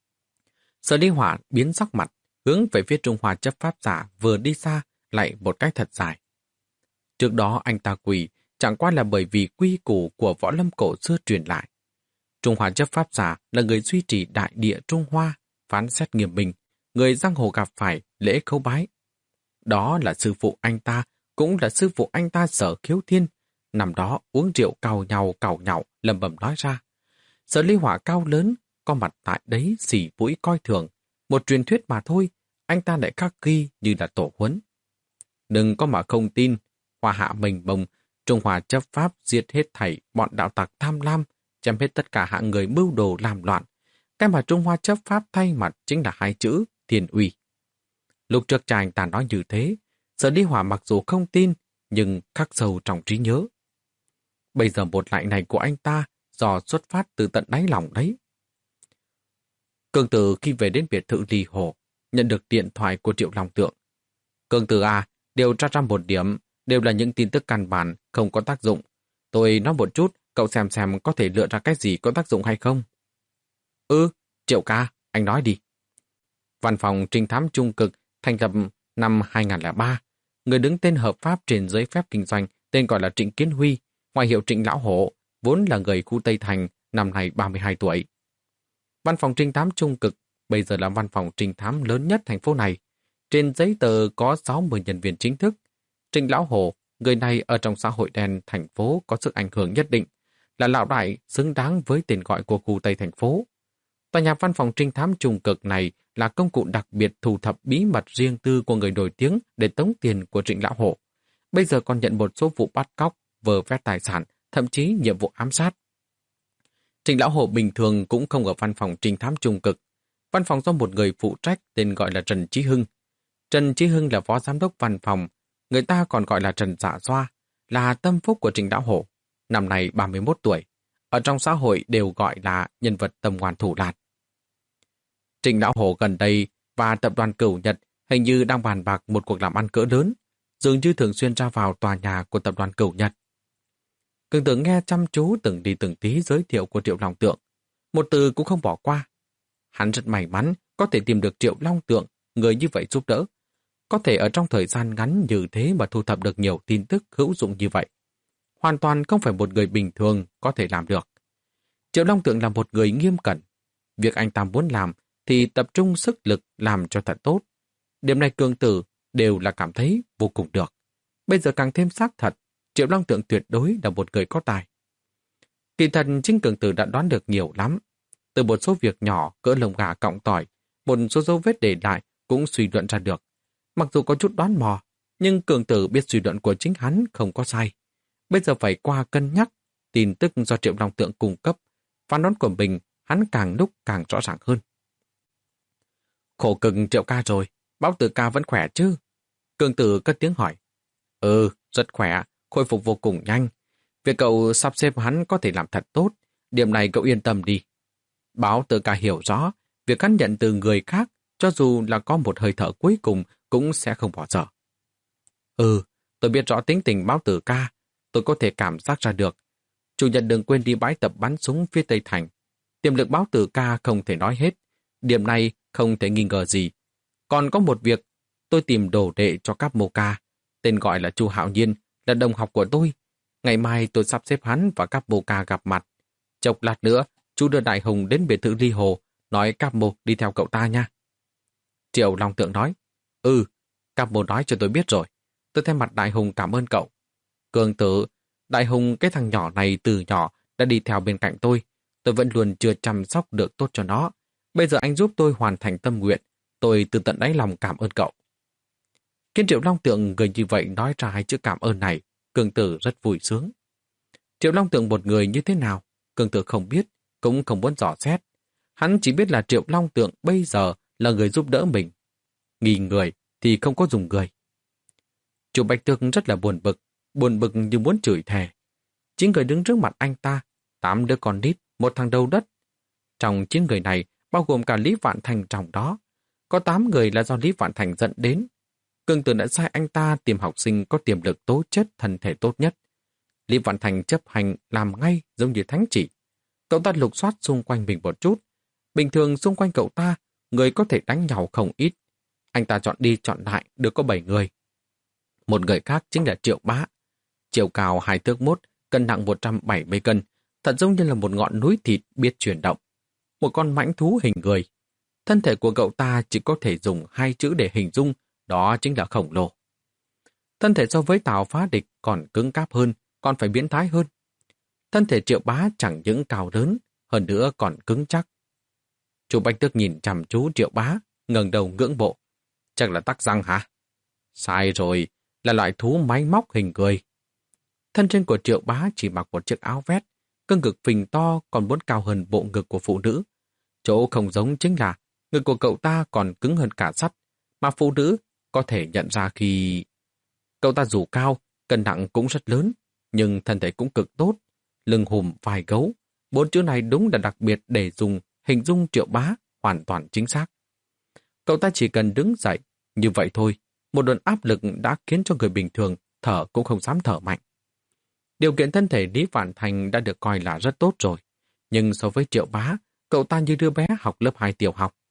Sở Ly Hỏa biến sắc mặt, hướng về phía Trung Hoa chấp pháp giả vừa đi xa, lại một cách thật dài. Trước đó anh ta quỳ, chẳng qua là bởi vì quy củ của võ lâm cổ xưa truyền lại. Trung Hoa chấp pháp giả là người duy trì đại địa Trung Hoa, phán xét nghiêm minh, người giang hồ gặp phải lễ khấu bái. Đó là sư phụ anh ta, cũng là sư phụ anh ta Sở Khiếu Thiên. Nằm đó uống rượu cào nhau cào nhạo, lẩm bẩm nói ra. Sở Ly Hỏa cao lớn, có mặt tại đấy xỉ mũi coi thường. Một truyền thuyết mà thôi, anh ta lại khắc ghi như là tổ huấn. Đừng có mà không tin, Hoa hạ mình bồng, Trung Hoa chấp pháp giết hết thảy bọn đạo tặc tham lam, chém hết tất cả hạng người mưu đồ làm loạn. Cái mà Trung Hoa chấp pháp thay mặt chính là hai chữ thiên uy. Lúc trước cha anh ta nói như thế, Sở Ly Hỏa mặc dù không tin, nhưng khắc sâu trong trí nhớ. Bây giờ một lại này của anh ta do xuất phát từ tận đáy lòng đấy. Cường Tử khi về đến biệt thự Ly Hồ, nhận được điện thoại của Triệu Long Tượng. Cường Tử à, điều tra ra một điểm, đều là những tin tức căn bản, không có tác dụng. Tôi nói một chút, cậu xem xem có thể lựa ra cái gì có tác dụng hay không. Ừ, Triệu ca, anh nói đi. Văn phòng trinh thám trung cực thành lập năm hai không không ba. Người đứng tên hợp pháp trên giấy phép kinh doanh tên gọi là Trịnh Kiến Huy, ngoài hiệu Trịnh Lão Hổ, vốn là người khu Tây Thành, năm nay ba mươi hai tuổi. Văn phòng trinh thám trung cực bây giờ là văn phòng trinh thám lớn nhất thành phố này. Trên giấy tờ có sáu mươi nhân viên chính thức. Trịnh Lão Hổ, người này ở trong xã hội đen thành phố có sức ảnh hưởng nhất định, là lão đại xứng đáng với tên gọi của khu Tây thành phố. Tòa nhà văn phòng trinh thám trung cực này là công cụ đặc biệt thu thập bí mật riêng tư của người nổi tiếng để tống tiền của Trịnh Lão Hổ. Bây giờ còn nhận một số vụ bắt cóc, vơ vét tài sản, thậm chí nhiệm vụ ám sát. Trịnh Lão Hổ bình thường cũng không ở văn phòng trinh thám trung cực. Văn phòng do một người phụ trách tên gọi là Trần Chí Hưng. Trần Chí Hưng là phó giám đốc văn phòng, người ta còn gọi là Trần Dạ Xoa, là tâm phúc của Trịnh Lão Hổ. Năm nay ba mươi mốt tuổi, ở trong xã hội đều gọi là nhân vật tầm ngoan thủ lạt. Trịnh Lão Hổ gần đây và tập đoàn Cửu Nhật hình như đang bàn bạc một cuộc làm ăn cỡ lớn, dường như thường xuyên ra vào tòa nhà của tập đoàn Cửu Nhật. Cường Tử nghe chăm chú từng đi từng tí giới thiệu của Triệu Long Tượng, một từ cũng không bỏ qua. Hắn rất may mắn có thể tìm được Triệu Long Tượng, người như vậy giúp đỡ, có thể ở trong thời gian ngắn như thế mà thu thập được nhiều tin tức hữu dụng như vậy. Hoàn toàn không phải một người bình thường có thể làm được. Triệu Long Tượng là một người nghiêm cẩn. Việc anh ta muốn làm thì tập trung sức lực làm cho thật tốt. Điểm này Cường Tử đều là cảm thấy vô cùng được. Bây giờ càng thêm xác thật, Triệu Long Tượng tuyệt đối là một người có tài. Kỳ thật chính Cường Tử đã đoán được nhiều lắm. Từ một số việc nhỏ cỡ lồng gà cọng tỏi, một số dấu vết để lại cũng suy luận ra được. Mặc dù có chút đoán mò, nhưng Cường Tử biết suy luận của chính hắn không có sai. Bây giờ phải qua cân nhắc, tin tức do Triệu Long Tượng cung cấp, phán đoán của mình hắn càng lúc càng rõ ràng hơn. Khổ cực Triệu ca rồi, Báo Tử ca vẫn khỏe chứ? Cường Tử cất tiếng hỏi. Ừ, rất khỏe, khôi phục vô cùng nhanh. Việc cậu sắp xếp hắn có thể làm thật tốt, điểm này cậu yên tâm đi. Báo Tử ca hiểu rõ, việc hắn nhận từ người khác, cho dù là có một hơi thở cuối cùng, cũng sẽ không bỏ dở. Ừ, tôi biết rõ tính tình Báo Tử ca, tôi có thể cảm giác ra được. Chủ nhật đừng quên đi bãi tập bắn súng phía Tây Thành. Tiềm lực Báo Tử ca không thể nói hết, điểm này không thể nghi ngờ gì. Còn có một việc, tôi tìm đồ đệ cho các mô ca, tên gọi là Chu Hạo Nhiên, là đồng học của tôi. Ngày mai tôi sắp xếp hắn và các mô ca gặp mặt. Chốc lát nữa, chú đưa Đại Hùng đến biệt thự Ly Hồ, nói các mô đi theo cậu ta nha. Triệu Long Tượng nói, ừ, các mô nói cho tôi biết rồi. Tôi thay mặt Đại Hùng cảm ơn cậu. Cường Tử, Đại Hùng cái thằng nhỏ này từ nhỏ đã đi theo bên cạnh tôi. Tôi vẫn luôn chưa chăm sóc được tốt cho nó. Bây giờ anh giúp tôi hoàn thành tâm nguyện. Tôi từ tận đáy lòng cảm ơn cậu. Khiến Triệu Long Tượng người như vậy nói ra hai chữ cảm ơn này, Cường Tử rất vui sướng. Triệu Long Tượng một người như thế nào, Cường Tử không biết, cũng không muốn dò xét. Hắn chỉ biết là Triệu Long Tượng bây giờ là người giúp đỡ mình. Nghi người thì không có dùng người. Chủ Bạch Tước rất là buồn bực, buồn bực như muốn chửi thề. Chín người đứng trước mặt anh ta, tám đứa con nít, một thằng đầu đất. Trong chín người này, bao gồm cả Lý Vạn Thành trong đó. Có tám người là do Lý Vạn Thành dẫn đến. Cường Tử đã sai anh ta tìm học sinh có tiềm lực tố chất thân thể tốt nhất. Lý Vạn Thành chấp hành làm ngay giống như thánh chỉ. Cậu ta lục soát xung quanh mình một chút. Bình thường xung quanh cậu ta, người có thể đánh nhau không ít. Anh ta chọn đi chọn lại được có bảy người. Một người khác chính là Triệu Bá. Chiều cao hai thước mốt, cân nặng một trăm bảy mươi cân, thật giống như là một ngọn núi thịt biết chuyển động. Một con mãnh thú hình người. Thân thể của cậu ta chỉ có thể dùng hai chữ để hình dung, đó chính là khổng lồ. Thân thể so với Tào Phá Địch còn cứng cáp hơn, còn phải biến thái hơn. Thân thể Triệu Bá chẳng những cao lớn, hơn nữa còn cứng chắc. Chủ Bạch Tước nhìn chằm chú Triệu Bá, ngẩng đầu ngưỡng mộ. Chắc là tắc răng hả? Sai rồi, là loại thú máy móc hình người. Thân trên của Triệu Bá chỉ mặc một chiếc áo vest, cơ ngực phình to còn muốn cao hơn bộ ngực của phụ nữ. Chỗ không giống chính là ngực của cậu ta còn cứng hơn cả sắt, mà phụ nữ có thể nhận ra khi... Cậu ta dù cao, cân nặng cũng rất lớn, nhưng thân thể cũng cực tốt, lưng hùm vai gấu. Bốn chữ này đúng là đặc biệt để dùng hình dung Triệu Bá hoàn toàn chính xác. Cậu ta chỉ cần đứng dậy, như vậy thôi, một đợt áp lực đã khiến cho người bình thường thở cũng không dám thở mạnh. Điều kiện thân thể Lý Vạn Thành đã được coi là rất tốt rồi, nhưng so với Triệu Bá, cậu ta như đứa bé học lớp hai tiểu học.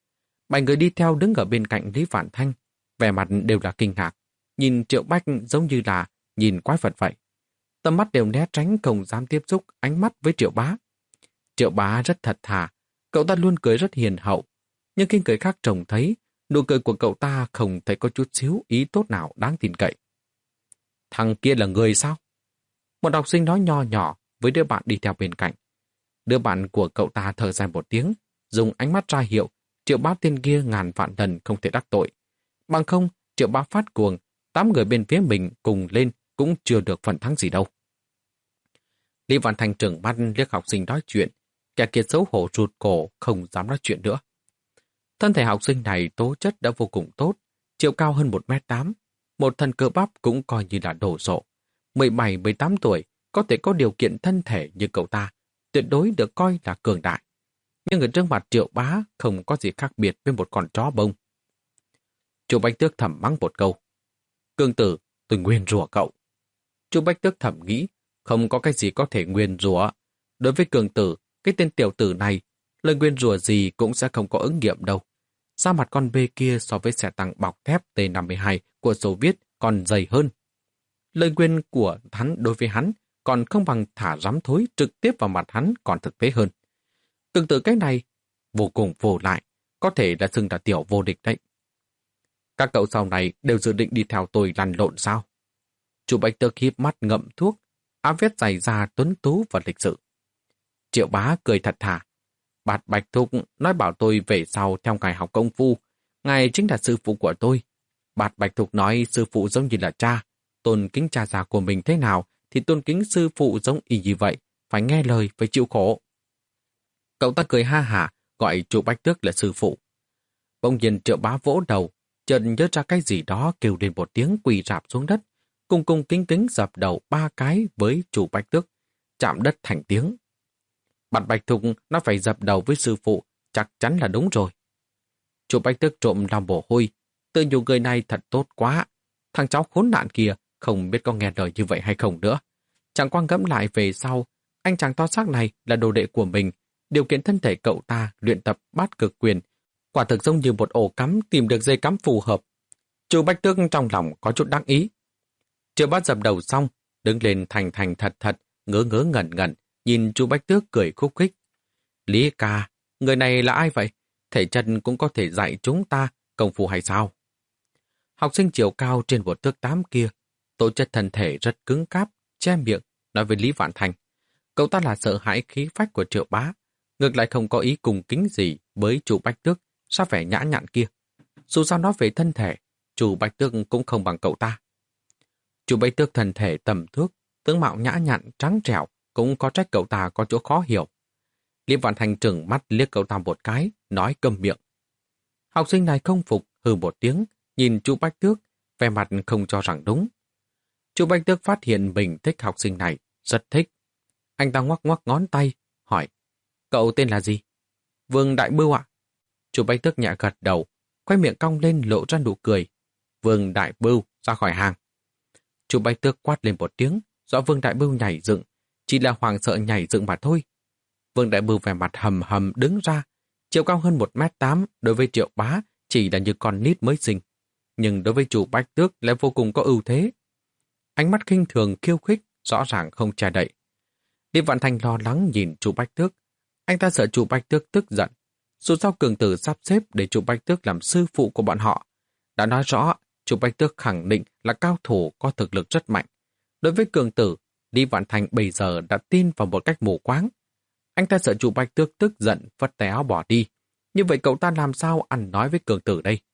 Bảy người đi theo đứng ở bên cạnh Lý Vạn Thanh, vẻ mặt đều là kinh ngạc, nhìn Triệu Bách giống như là nhìn quái vật vậy. Tầm mắt đều né tránh không dám tiếp xúc ánh mắt với Triệu Bá. Triệu Bá rất thật thà, cậu ta luôn cười rất hiền hậu, nhưng khi người khác trông thấy, nụ cười của cậu ta không thấy có chút xíu ý tốt nào đáng tin cậy. Thằng kia là người sao? Một học sinh nói nho nhỏ với đứa bạn đi theo bên cạnh. Đứa bạn của cậu ta thở dài một tiếng, dùng ánh mắt ra hiệu, Triệu Bá tên kia ngàn vạn lần không thể đắc tội. Bằng không, Triệu Bá phát cuồng, tám người bên phía mình cùng lên cũng chưa được phần thắng gì đâu. Lý Văn Thành trừng mắt liếc học sinh nói chuyện, kẻ kia xấu hổ rụt cổ không dám nói chuyện nữa. Thân thể học sinh này tố chất đã vô cùng tốt, chiều cao hơn một mét tám, một thân cơ bắp cũng coi như là đồ sộ. mười bảy mười tám tuổi, có thể có điều kiện thân thể như cậu ta, tuyệt đối được coi là cường đại. Nhưng ở trước mặt Triệu Bá không có gì khác biệt với một con chó bông. Chu Bạch Tước thầm mắng một câu. Cường Tử, tôi nguyền rủa cậu. Chu Bạch Tước thầm nghĩ, không có cái gì có thể nguyền rủa. Đối với Cường Tử, cái tên tiểu tử này, lời nguyền rủa gì cũng sẽ không có ứng nghiệm đâu. Da mặt con bê kia so với xe tăng bọc thép T năm mươi hai của Xô Viết còn dày hơn. Lời nguyền của hắn đối với hắn còn không bằng thả rắm thối trực tiếp vào mặt hắn còn thực tế hơn. Cường Tử cái này vô cùng vô lại, có thể là xưng là tiểu vô địch đấy. Các cậu sau này đều dự định đi theo tôi lăn lộn sao? Chu Bạch Tước híp mắt ngậm thuốc, áo vest dày da tuấn tú và lịch sự. Triệu Bá cười thật thà. Bạt Bạch Thục nói bảo tôi về sau theo ngài học công phu. Ngài chính là sư phụ của tôi. Bạt Bạch Thục nói sư phụ giống như là cha. Tôn kính cha già của mình thế nào thì tôn kính sư phụ giống y như vậy. Phải nghe lời, phải chịu khổ. Cậu ta cười ha hả, gọi Chu Bách Tước là sư phụ. Bỗng nhiên Triệu Bá vỗ đầu, chợt nhớ ra cái gì đó, kêu lên một tiếng, quỳ rạp xuống đất, cung cung kính kính dập đầu ba cái với Chu Bách Tước, chạm đất thành tiếng. Bạt Bạch Thục nó phải dập đầu với sư phụ, chắc chắn là đúng rồi. Chu Bách Tước trộm lòng mồ hôi, tự nhủ người này thật tốt quá. Thằng cháu khốn nạn kia không biết có nghe lời như vậy hay không nữa. Chẳng qua ngẫm lại về sau, anh chàng to xác này là đồ đệ của mình, điều kiện thân thể cậu ta luyện tập bát cực quyền, quả thực giống như một ổ cắm tìm được dây cắm phù hợp. Chu Bách Tước trong lòng có chút đắc ý. Triệu Bá dập đầu xong, đứng lên thành thành thật thật, ngớ ngớ ngẩn ngẩn, nhìn Chu Bách Tước cười khúc khích. Lý ca, người này là ai vậy? Thể chân cũng có thể dạy chúng ta công phu hay sao? Học sinh chiều cao trên một thước tám kia, tố chất thân thể rất cứng cáp, che miệng, nói với Lý Vạn Thành. Cậu ta là sợ hãi khí phách của Triệu Bá, ngược lại không có ý cùng kính gì với Chu Bách Tước, sao vẻ nhã nhặn kia. Dù sao nói về thân thể, Chu Bách Tước cũng không bằng cậu ta. Chu Bách Tước thân thể tầm thước, tướng mạo nhã nhặn, trắng trẻo, cũng có trách cậu ta có chỗ khó hiểu. Lý Vạn Thành trừng mắt liếc cậu ta một cái, nói câm miệng. Học sinh này không phục, hừ một tiếng, nhìn Chu Bách Tước, vẻ mặt không cho rằng đúng. Chu Bách Tước phát hiện mình thích học sinh này, rất thích. Anh ta ngoắc ngoắc ngón tay, hỏi, cậu tên là gì? Vương Đại Bưu ạ. Chu Bách Tước nhẹ gật đầu, khoe miệng cong lên lộ ra nụ cười. Vương Đại Bưu ra khỏi hàng. Chu Bách Tước quát lên một tiếng, rõ Vương Đại Bưu nhảy dựng, chỉ là hoàng sợ nhảy dựng mà thôi. Vương Đại Bưu vẻ mặt hầm hầm đứng ra, chiều cao hơn một mét tám, đối với Triệu Bá chỉ là như con nít mới sinh, nhưng đối với Chu Bách Tước lại vô cùng có ưu thế. Ánh mắt khinh thường khiêu khích, rõ ràng không che đậy. Lý Vạn Thành lo lắng nhìn Chu Bách Tước, anh ta sợ Chu Bách Tước tức giận. Dù sao cường tử sắp xếp để Chu Bách Tước làm sư phụ của bọn họ, đã nói rõ Chu Bách Tước khẳng định là cao thủ có thực lực rất mạnh. Đối với cường tử, Lý Vạn Thành bây giờ đã tin vào một cách mù quáng. Anh ta sợ Chu Bách Tước tức giận phất tay áo bỏ đi. Như vậy cậu ta làm sao ăn nói với cường tử đây?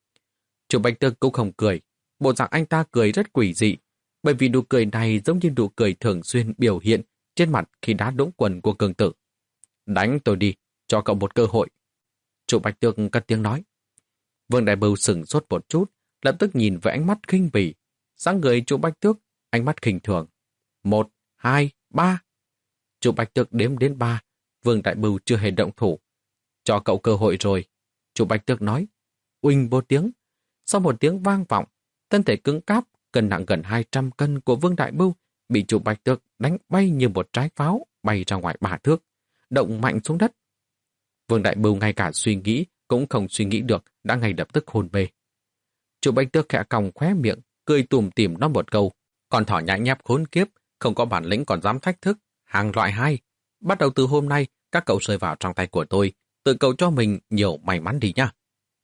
Chu Bách Tước cũng không cười. Bộ dạng anh ta cười rất quỷ dị, bởi vì nụ cười này giống như nụ cười thường xuyên biểu hiện trên mặt khi đá đũng quần của cường tử. Đánh tôi đi, cho cậu một cơ hội. Chu Bách Tước cất tiếng nói. Vương Đại Bưu sửng sốt một chút, lập tức nhìn với ánh mắt khinh bỉ. Sáng người Chu Bách Tước, ánh mắt khinh thường. Một, hai, ba. Chu Bách Tước đếm đến ba, Vương Đại Bưu chưa hề động thủ. Cho cậu cơ hội rồi. Chu Bách Tước nói. Uỳnh một tiếng. Sau một tiếng vang vọng, thân thể cứng cáp, cân nặng gần hai trăm cân của Vương Đại Bưu bị Chu Bách Tước đánh bay như một trái pháo, bay ra ngoài ba thước, động mạnh xuống đất. Vương Đại Bưu ngay cả suy nghĩ cũng không suy nghĩ được, đã ngay lập tức hôn mê. Chu Bách Tước khẽ còng khóe miệng, cười tủm tỉm nói một câu. Còn thỏ nhãi nhép khốn kiếp, không có bản lĩnh còn dám thách thức. Hàng loại hai. Bắt đầu từ hôm nay, các cậu rơi vào trong tay của tôi. Tự cậu cho mình nhiều may mắn đi nhá.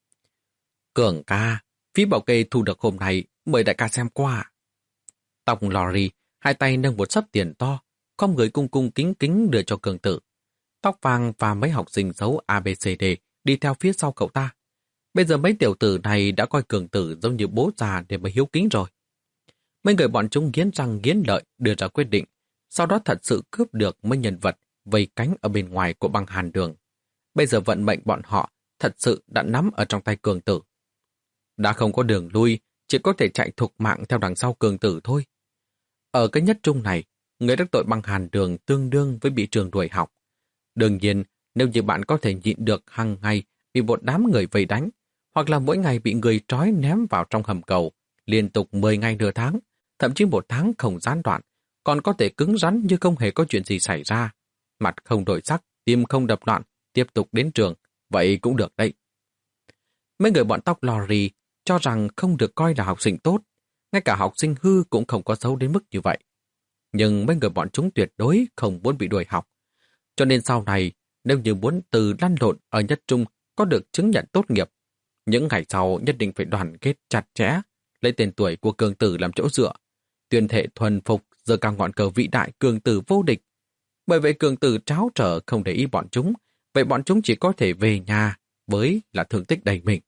Cường ca, phí bảo kê thu được hôm nay, mời đại ca xem qua. Tóc Lori, hai tay nâng một sấp tiền to, không người cung cung kính kính đưa cho cường tử. Tóc vàng và mấy học sinh xấu a bê xê đê đi theo phía sau cậu ta. Bây giờ mấy tiểu tử này đã coi cường tử giống như bố già để mà hiếu kính rồi. Mấy người bọn chúng nghiến răng nghiến lợi đưa ra quyết định, sau đó thật sự cướp được mấy nhân vật vây cánh ở bên ngoài của băng Hàn Đường. Bây giờ vận mệnh bọn họ thật sự đã nắm ở trong tay cường tử. Đã không có đường lui, chỉ có thể chạy thục mạng theo đằng sau cường tử thôi. Ở cái nhất trung này, người đắc tội băng Hàn Đường tương đương với bị trường đuổi học. Đương nhiên, nếu như bạn có thể nhịn được hàng ngày bị một đám người vây đánh, hoặc là mỗi ngày bị người trói ném vào trong hầm cầu, liên tục mười ngày nửa tháng, thậm chí một tháng không gián đoạn, còn có thể cứng rắn như không hề có chuyện gì xảy ra. Mặt không đổi sắc, tim không đập loạn, tiếp tục đến trường, vậy cũng được đấy. Mấy người bọn tóc Lori cho rằng không được coi là học sinh tốt, ngay cả học sinh hư cũng không có xấu đến mức như vậy. Nhưng mấy người bọn chúng tuyệt đối không muốn bị đuổi học. Cho nên sau này, nếu như muốn từ lăn lộn ở nhất trung có được chứng nhận tốt nghiệp, những ngày sau nhất định phải đoàn kết chặt chẽ, lấy tên tuổi của cường tử làm chỗ dựa, tuyên thệ thuần phục giơ cao ngọn cờ vĩ đại cường tử vô địch. Bởi vậy cường tử tráo trở không để ý bọn chúng, vậy bọn chúng chỉ có thể về nhà với là thương tích đầy mình.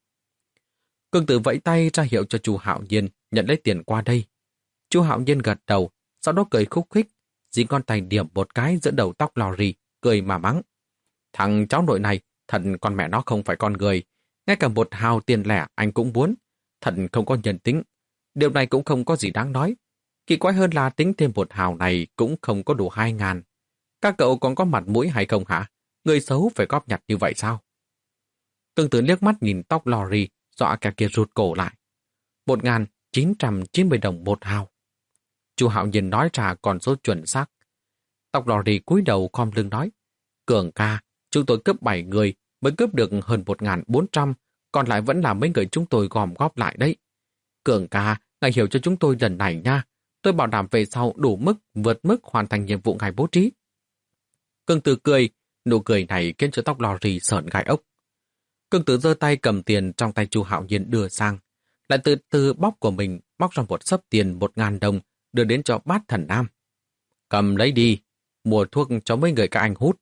Cường Tử vẫy tay ra hiệu cho Chu Hạo Nhiên nhận lấy tiền qua đây. Chu Hạo Nhiên gật đầu, sau đó cười khúc khích, dính con tay điểm một cái giữa đầu tóc lò rì, cười mà mắng. Thằng cháu nội này, thật con mẹ nó không phải con người, ngay cả một hào tiền lẻ anh cũng muốn, thật không có nhân tính. Điều này cũng không có gì đáng nói. Kỳ quái hơn là tính thêm một hào này cũng không có đủ hai ngàn. Các cậu còn có mặt mũi hay không hả? Người xấu phải góp nhặt như vậy sao? Cường Tử liếc mắt nhìn tóc lò rì, dọa cả kia rụt cổ lại. Một ngàn chín trăm chín mươi đồng một hào. Chu Hạo Nhiên nói ra con số chuẩn xác. Tóc lò rì cúi đầu khom lưng nói. Cường ca, chúng tôi cướp bảy người mới cướp được hơn một ngàn bốn trăm, còn lại vẫn là mấy người chúng tôi gom góp lại đấy. Cường ca, ngài hiểu cho chúng tôi lần này nha. Tôi bảo đảm về sau đủ mức, vượt mức hoàn thành nhiệm vụ ngài bố trí. Cường Tử cười, nụ cười này khiến cho tóc lò rì sởn gai ốc. Cường Tử giơ tay cầm tiền trong tay Chu Hạo Nhiên đưa sang, lại từ từ bóc của mình bóc ra một xấp tiền một ngàn đồng đưa đến cho Bát Thần Nam. Cầm lấy đi, mua thuốc cho mấy người các anh hút.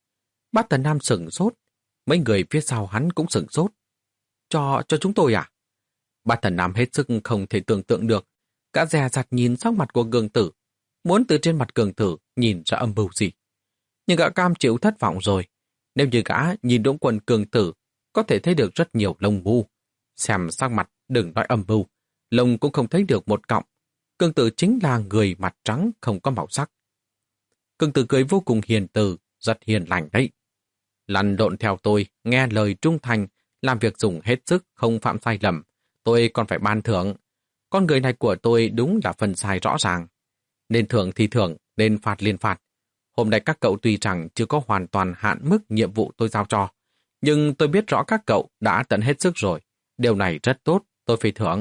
Bát Thần Nam sửng sốt, mấy người phía sau hắn cũng sửng sốt. Cho, cho chúng tôi à? Bát Thần Nam hết sức không thể tưởng tượng được, cả dè dặt nhìn sắc mặt của Cường Tử, muốn từ trên mặt Cường Tử nhìn ra âm mưu gì. Nhưng gã cam chịu thất vọng rồi, nếu như gã nhìn Đỗ Quân Cường Tử, có thể thấy được rất nhiều lông mưu. Xem sắc mặt, đừng nói âm mưu, lông cũng không thấy được một cọng. Cường Tử chính là người mặt trắng không có màu sắc. Cường Tử cười vô cùng hiền từ, rất hiền lành đấy. Lăn lộn theo tôi, nghe lời trung thành, làm việc dùng hết sức, không phạm sai lầm. Tôi còn phải ban thưởng. Con người này của tôi đúng là phần sai rõ ràng. Nên thưởng thì thưởng, nên phạt liền phạt. Hôm nay các cậu tuy rằng chưa có hoàn toàn hạn mức nhiệm vụ tôi giao cho, nhưng tôi biết rõ các cậu đã tận hết sức rồi. Điều này rất tốt, tôi phải thưởng.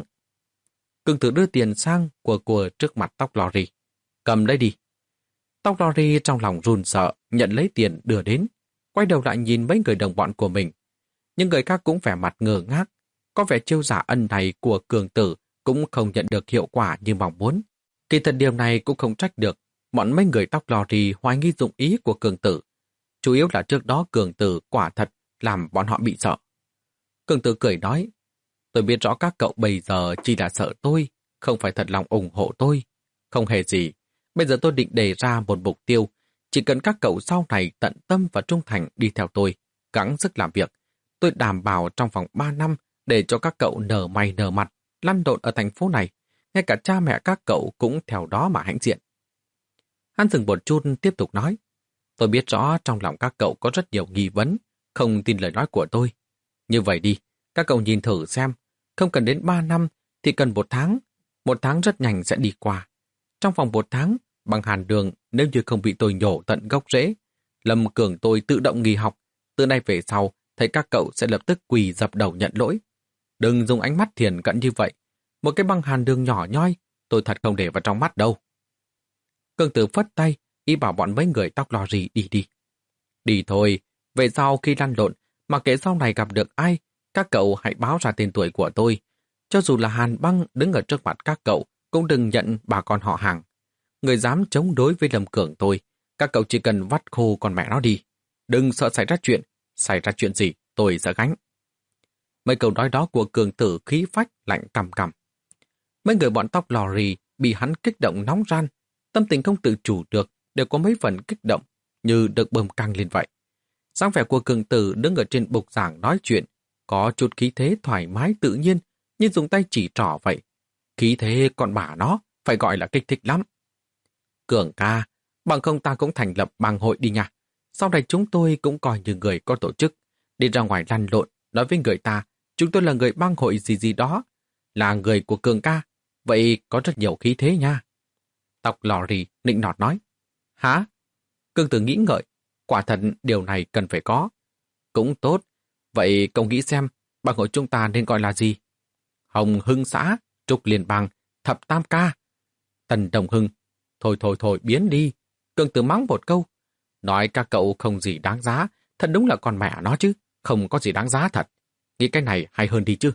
Cường Tử đưa tiền sang của của trước mặt tóc lò rì. Cầm lấy đi. Tóc lò rì trong lòng run sợ, nhận lấy tiền đưa đến, quay đầu lại nhìn mấy người đồng bọn của mình. Những người khác cũng vẻ mặt ngơ ngác, có vẻ chiêu giả ân này của Cường Tử cũng không nhận được hiệu quả như mong muốn. Kỳ thật điều này cũng không trách được, bọn mấy người tóc lò rì hoài nghi dụng ý của Cường Tử. Chủ yếu là trước đó Cường Tử quả thật làm bọn họ bị sợ. Cường Tử cười nói, tôi biết rõ các cậu bây giờ chỉ là sợ tôi, không phải thật lòng ủng hộ tôi. Không hề gì, bây giờ tôi định đề ra một mục tiêu, chỉ cần các cậu sau này tận tâm và trung thành đi theo tôi, gắng sức làm việc. Tôi đảm bảo trong vòng ba năm để cho các cậu nở mày nở mặt, lăn lộn ở thành phố này, ngay cả cha mẹ các cậu cũng theo đó mà hãnh diện. Hắn dừng một chút tiếp tục nói, tôi biết rõ trong lòng các cậu có rất nhiều nghi vấn, không tin lời nói của tôi. Như vậy đi, các cậu nhìn thử xem, không cần đến ba năm thì cần một tháng, một tháng rất nhanh sẽ đi qua. Trong vòng một tháng, bằng hàn đường nếu như không bị tôi nhổ tận gốc rễ, Lâm Cường tôi tự động nghỉ học, từ nay về sau, thấy các cậu sẽ lập tức quỳ dập đầu nhận lỗi. Đừng dùng ánh mắt thiền cận như vậy, một cái băng hàn đường nhỏ nhoi, tôi thật không để vào trong mắt đâu. Cường Tử phất tay, ý bảo bọn mấy người tóc lò rì đi đi. Đi thôi, về sau khi lăn lộn, mà kể sau này gặp được ai, các cậu hãy báo ra tên tuổi của tôi. Cho dù là Hàn Băng đứng ở trước mặt các cậu, cũng đừng nhận bà con họ Hàng. Người dám chống đối với Lâm Cường tôi, các cậu chỉ cần vắt khô con mẹ nó đi. Đừng sợ xảy ra chuyện, xảy ra chuyện gì, tôi sẽ gánh. Mấy câu nói đó của Cường Tử khí phách lạnh cằm cằm. Mấy người bọn tóc lò rì bị hắn kích động nóng ran, tâm tình không tự chủ được, đều có mấy phần kích động, như được bơm căng lên vậy. Dáng vẻ của Cường Tử đứng ở trên bục giảng nói chuyện, có chút khí thế thoải mái tự nhiên, như dùng tay chỉ trỏ vậy. Khí thế còn bà nó, phải gọi là kích thích lắm. Cường ca, bằng không ta cũng thành lập bang hội đi nha. Sau này chúng tôi cũng coi như người có tổ chức, đi ra ngoài lăn lộn, nói với người ta, chúng tôi là người bang hội gì gì đó, là người của Cường ca, vậy có rất nhiều khí thế nha. Tóc lò rì nịnh nọt nói. Hả? Cường Tử nghĩ ngợi, quả thật điều này cần phải có. Cũng tốt, vậy cậu nghĩ xem, bang hội chúng ta nên gọi là gì? Hồng Hưng xã, Trúc Liên bang, Thập Tam ca. Tần Đồng Hưng. Thôi thôi thôi biến đi. Cường Tử mắng một câu. Nói các cậu không gì đáng giá, thật đúng là con mẹ nó chứ, không có gì đáng giá thật. Nghĩ cái này hay hơn đi chứ.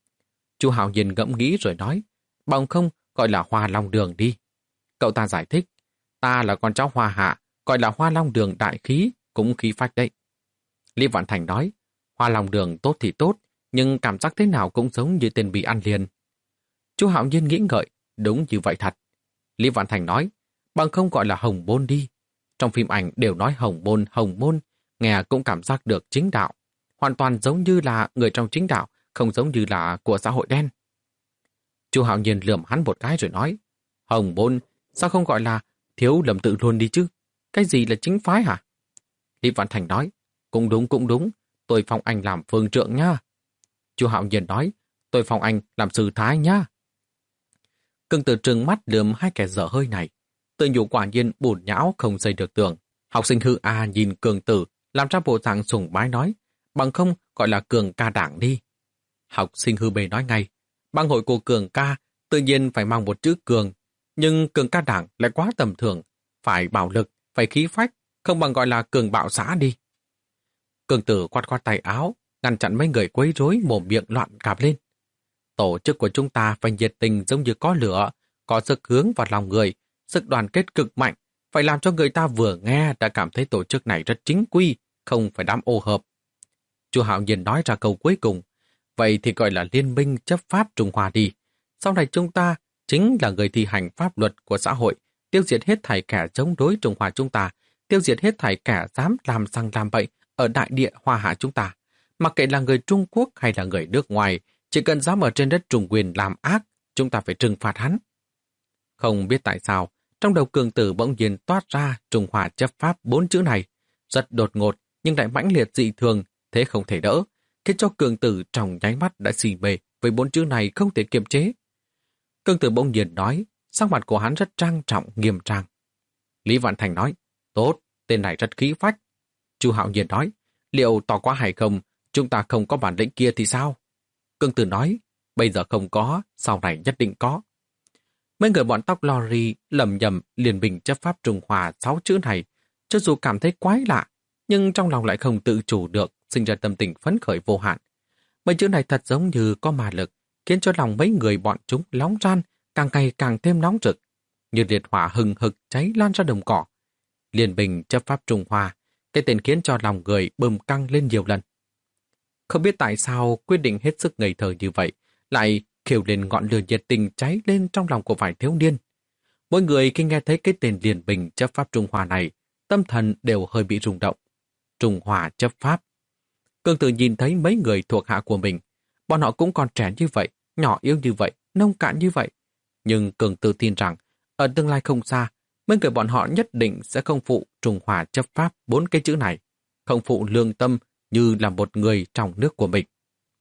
Chu Hạo Nhiên ngẫm nghĩ rồi nói, bằng không gọi là Hoa Long Đường đi. Cậu ta giải thích, ta là con cháu Hoa Hạ, gọi là Hoa Long Đường đại khí, cũng khí phách đấy. Lý Vạn Thành nói, hoa lòng đường tốt thì tốt, nhưng cảm giác thế nào cũng giống như tên bị ăn liền. Chu Hạo Nhiên nghĩ ngợi, đúng như vậy thật. Lý Vạn Thành nói, bằng không gọi là hồng môn đi. Trong phim ảnh đều nói hồng môn, hồng môn, nghe cũng cảm giác được chính đạo. Hoàn toàn giống như là người trong chính đạo, không giống như là của xã hội đen. Chu Hạo Nhiên lườm hắn một cái rồi nói, hồng môn, sao không gọi là thiếu lầm tự luôn đi chứ? Cái gì là chính phái hả? Lý Vạn Thành nói, cũng đúng cũng đúng, tôi phong anh làm phương trượng nha. Chu Hạo Nhiên nói, tôi phong anh làm sư thái nha. Cương Tử trừng mắt lườm hai kẻ dở hơi này. Tự nhủ quả nhiên bùn nhão không xây được tường. Học sinh hư A nhìn Cường Tử, làm ra bộ dạng sùng bái nói, bằng không gọi là Cường ca đảng đi. Học sinh hư bề nói ngay, bang hội của Cường ca tự nhiên phải mang một chữ Cường, nhưng Cường ca đảng lại quá tầm thường, phải bảo lực, phải khí phách, không bằng gọi là Cường bạo xã đi. Cường Tử quạt quạt tay áo, ngăn chặn mấy người quấy rối mồm miệng loạn cạp lên. Tổ chức của chúng ta phải nhiệt tình giống như có lửa, có sức hướng vào lòng người, sức đoàn kết cực mạnh, phải làm cho người ta vừa nghe đã cảm thấy tổ chức này rất chính quy, không phải đám ô hợp. Chu Hạo Nhiên nói ra câu cuối cùng, vậy thì gọi là liên minh chấp pháp Trung Hoa đi. Sau này chúng ta chính là người thi hành pháp luật của xã hội, tiêu diệt hết thảy kẻ chống đối Trung Hoa chúng ta, tiêu diệt hết thảy kẻ dám làm sang làm bậy ở đại địa Hoa Hạ chúng ta. Mặc kệ là người Trung Quốc hay là người nước ngoài, chỉ cần dám ở trên đất Trung Nguyên làm ác, chúng ta phải trừng phạt hắn. Không biết tại sao, trong đầu Cường Tử bỗng nhiên toát ra Trung Hoa chấp pháp bốn chữ này, rất đột ngột nhưng lại mãnh liệt dị thường, thế không thể đỡ, khiến cho Cường Tử trong nháy mắt đã xì mê với bốn chữ này không thể kiềm chế. Cường Tử bỗng nhiên nói, sắc mặt của hắn rất trang trọng, nghiêm trang. Lý Vạn Thành nói, tốt, tên này rất khí phách. Chu Hạo Nhiên nói, liệu to quá hay không, chúng ta không có bản lĩnh kia thì sao? Cường Tử nói, bây giờ không có, sau này nhất định có. Mấy người bọn tóc lori lầm nhầm liên minh chấp pháp Trung Hoa sáu chữ này, cho dù cảm thấy quái lạ, nhưng trong lòng lại không tự chủ được, sinh ra tâm tình phấn khởi vô hạn. Mấy chữ này thật giống như có ma lực, khiến cho lòng mấy người bọn chúng nóng ran, càng ngày càng thêm nóng rực, như liệt hỏa hừng hực cháy lan ra đồng cỏ. Liên minh chấp pháp Trung Hoa, cái tên khiến cho lòng người bừng căng lên nhiều lần. Không biết tại sao quyết định hết sức ngây thơ như vậy, lại khiêu lên ngọn lửa nhiệt tình cháy lên trong lòng của vài thiếu niên. Mỗi người khi nghe thấy cái tên liên minh chấp pháp Trung Hoa này, tâm thần đều hơi bị rung động. Trung Hoa chấp pháp. Cường Tử nhìn thấy mấy người thuộc hạ của mình, bọn họ cũng còn trẻ như vậy, nhỏ yếu như vậy, nông cạn như vậy. Nhưng Cường Tử tin rằng, ở tương lai không xa, mấy người bọn họ nhất định sẽ không phụ Trung Hoa chấp pháp bốn cái chữ này, không phụ lương tâm như là một người trong nước của mình.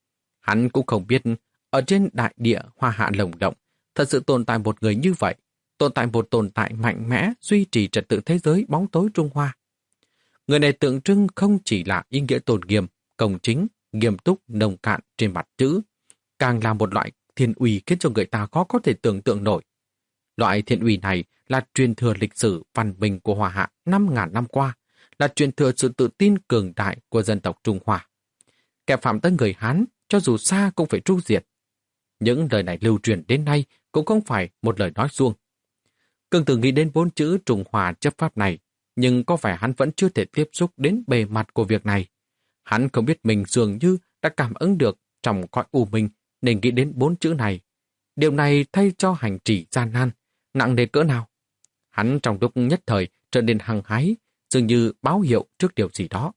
Hắn cũng không biết, ở trên đại địa Hoa Hạ lồng động, thật sự tồn tại một người như vậy, tồn tại một tồn tại mạnh mẽ duy trì trật tự thế giới bóng tối Trung Hoa. Người này tượng trưng không chỉ là ý nghĩa tôn nghiêm, công chính, nghiêm túc, nồng cạn trên mặt chữ, càng là một loại thiên uy khiến cho người ta khó có thể tưởng tượng nổi. Loại thiên uy này là truyền thừa lịch sử văn minh của Hoa Hạ năm ngàn năm qua, là truyền thừa sự tự tin cường đại của dân tộc Trung Hoa. Kẻ phạm tới người Hán, cho dù xa cũng phải tru diệt. Những lời này lưu truyền đến nay cũng không phải một lời nói suông. Cường Tử nghĩ đến bốn chữ Trung Hoa chấp pháp này, nhưng có vẻ hắn vẫn chưa thể tiếp xúc đến bề mặt của việc này. Hắn không biết mình dường như đã cảm ứng được trong cõi u minh nên nghĩ đến bốn chữ này. Điều này thay cho hành trì gian nan, nặng nề cỡ nào. Hắn trong lúc nhất thời trở nên hăng hái, dường như báo hiệu trước điều gì đó.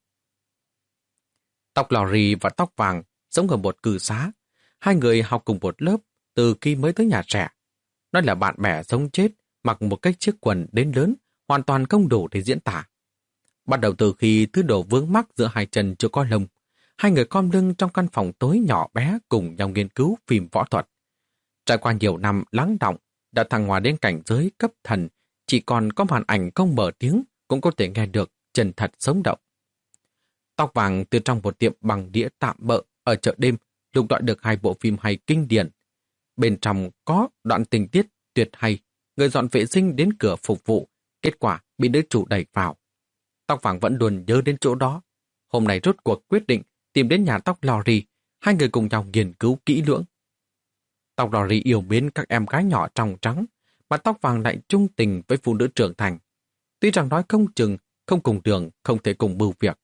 Tóc lò rì và tóc vàng giống ở một cư xá. Hai người học cùng một lớp từ khi mới tới nhà trẻ. Nói là bạn bè sống chết, mặc một cách chiếc quần đến lớn, hoàn toàn không đủ để diễn tả. Bắt đầu từ khi thứ đồ vướng mắc giữa hai chân chưa có lông, hai người khom lưng trong căn phòng tối nhỏ bé cùng nhau nghiên cứu phim võ thuật. Trải qua nhiều năm lắng đọng, đã thăng hoa đến cảnh giới cấp thần, chỉ còn có màn ảnh không mở tiếng cũng có thể nghe được chân thật sống động. Tóc vàng từ trong một tiệm bằng đĩa tạm bợ ở chợ đêm lục lọi được hai bộ phim hay kinh điển. Bên trong có đoạn tình tiết tuyệt hay, người dọn vệ sinh đến cửa phục vụ, kết quả bị đứa chủ đẩy vào. Tóc vàng vẫn luôn nhớ đến chỗ đó. Hôm nay rốt cuộc quyết định tìm đến nhà tóc Lori, hai người cùng nhau nghiên cứu kỹ lưỡng. Tóc Lori yêu mến các em gái nhỏ trong trắng, mà tóc vàng lại trung tình với phụ nữ trưởng thành. Tuy rằng nói không chừng, không cùng đường, không thể cùng bưu việc.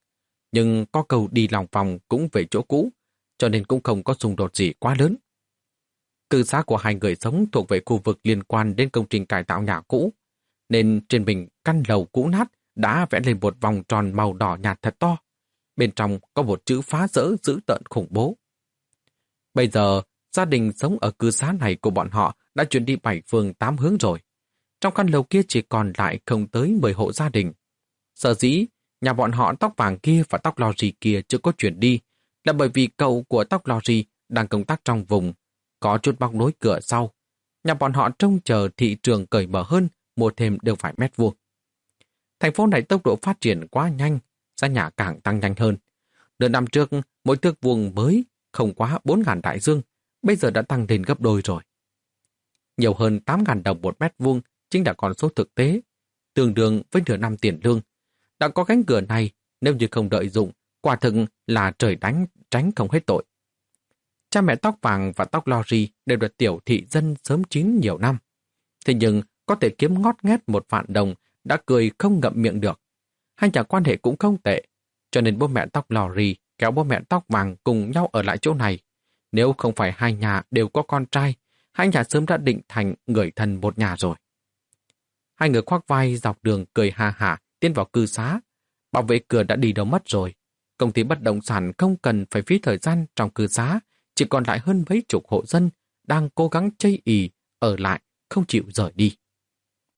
nhưng có cầu đi lòng vòng cũng về chỗ cũ, cho nên cũng không có xung đột gì quá lớn. Cư xá của hai người sống thuộc về khu vực liên quan đến công trình cải tạo nhà cũ, nên trên bình căn lầu cũ nát đã vẽ lên một vòng tròn màu đỏ nhạt thật to. Bên trong có một chữ phá rỡ dữ tợn khủng bố. Bây giờ, gia đình sống ở cư xá này của bọn họ đã chuyển đi bảy phương tám hướng rồi. Trong căn lầu kia chỉ còn lại không tới mười hộ gia đình. Sở dĩ, nhà bọn họ tóc vàng kia và tóc lò rì kia chưa có chuyển đi là bởi vì cậu của tóc lò rì đang công tác trong vùng, có chút bóc nối cửa sau. Nhà bọn họ trông chờ thị trường cởi mở hơn, mua thêm được vài mét vuông. Thành phố này tốc độ phát triển quá nhanh, giá nhà càng tăng nhanh hơn. Nửa năm trước, mỗi thước vuông mới không quá bốn nghìn đại dương, bây giờ đã tăng lên gấp đôi rồi. Nhiều hơn tám nghìn đồng một mét vuông chính là con số thực tế, tương đương với nửa năm tiền lương. Đã có cánh cửa này, nếu như không đợi dụng, quả thực là trời đánh tránh không hết tội. Cha mẹ tóc vàng và tóc lò rì đều là tiểu thị dân sớm chín nhiều năm. Thế nhưng có thể kiếm ngót nghét một vạn đồng đã cười không ngậm miệng được. Hai nhà quan hệ cũng không tệ, cho nên bố mẹ tóc lò rì kéo bố mẹ tóc vàng cùng nhau ở lại chỗ này. Nếu không phải hai nhà đều có con trai, hai nhà sớm đã định thành người thân một nhà rồi. Hai người khoác vai dọc đường cười ha hả tiến vào cư xá. Bảo vệ cửa đã đi đâu mất rồi. Công ty bất động sản không cần phải phí thời gian trong cư xá, chỉ còn lại hơn mấy chục hộ dân đang cố gắng chây ì ở lại, không chịu rời đi.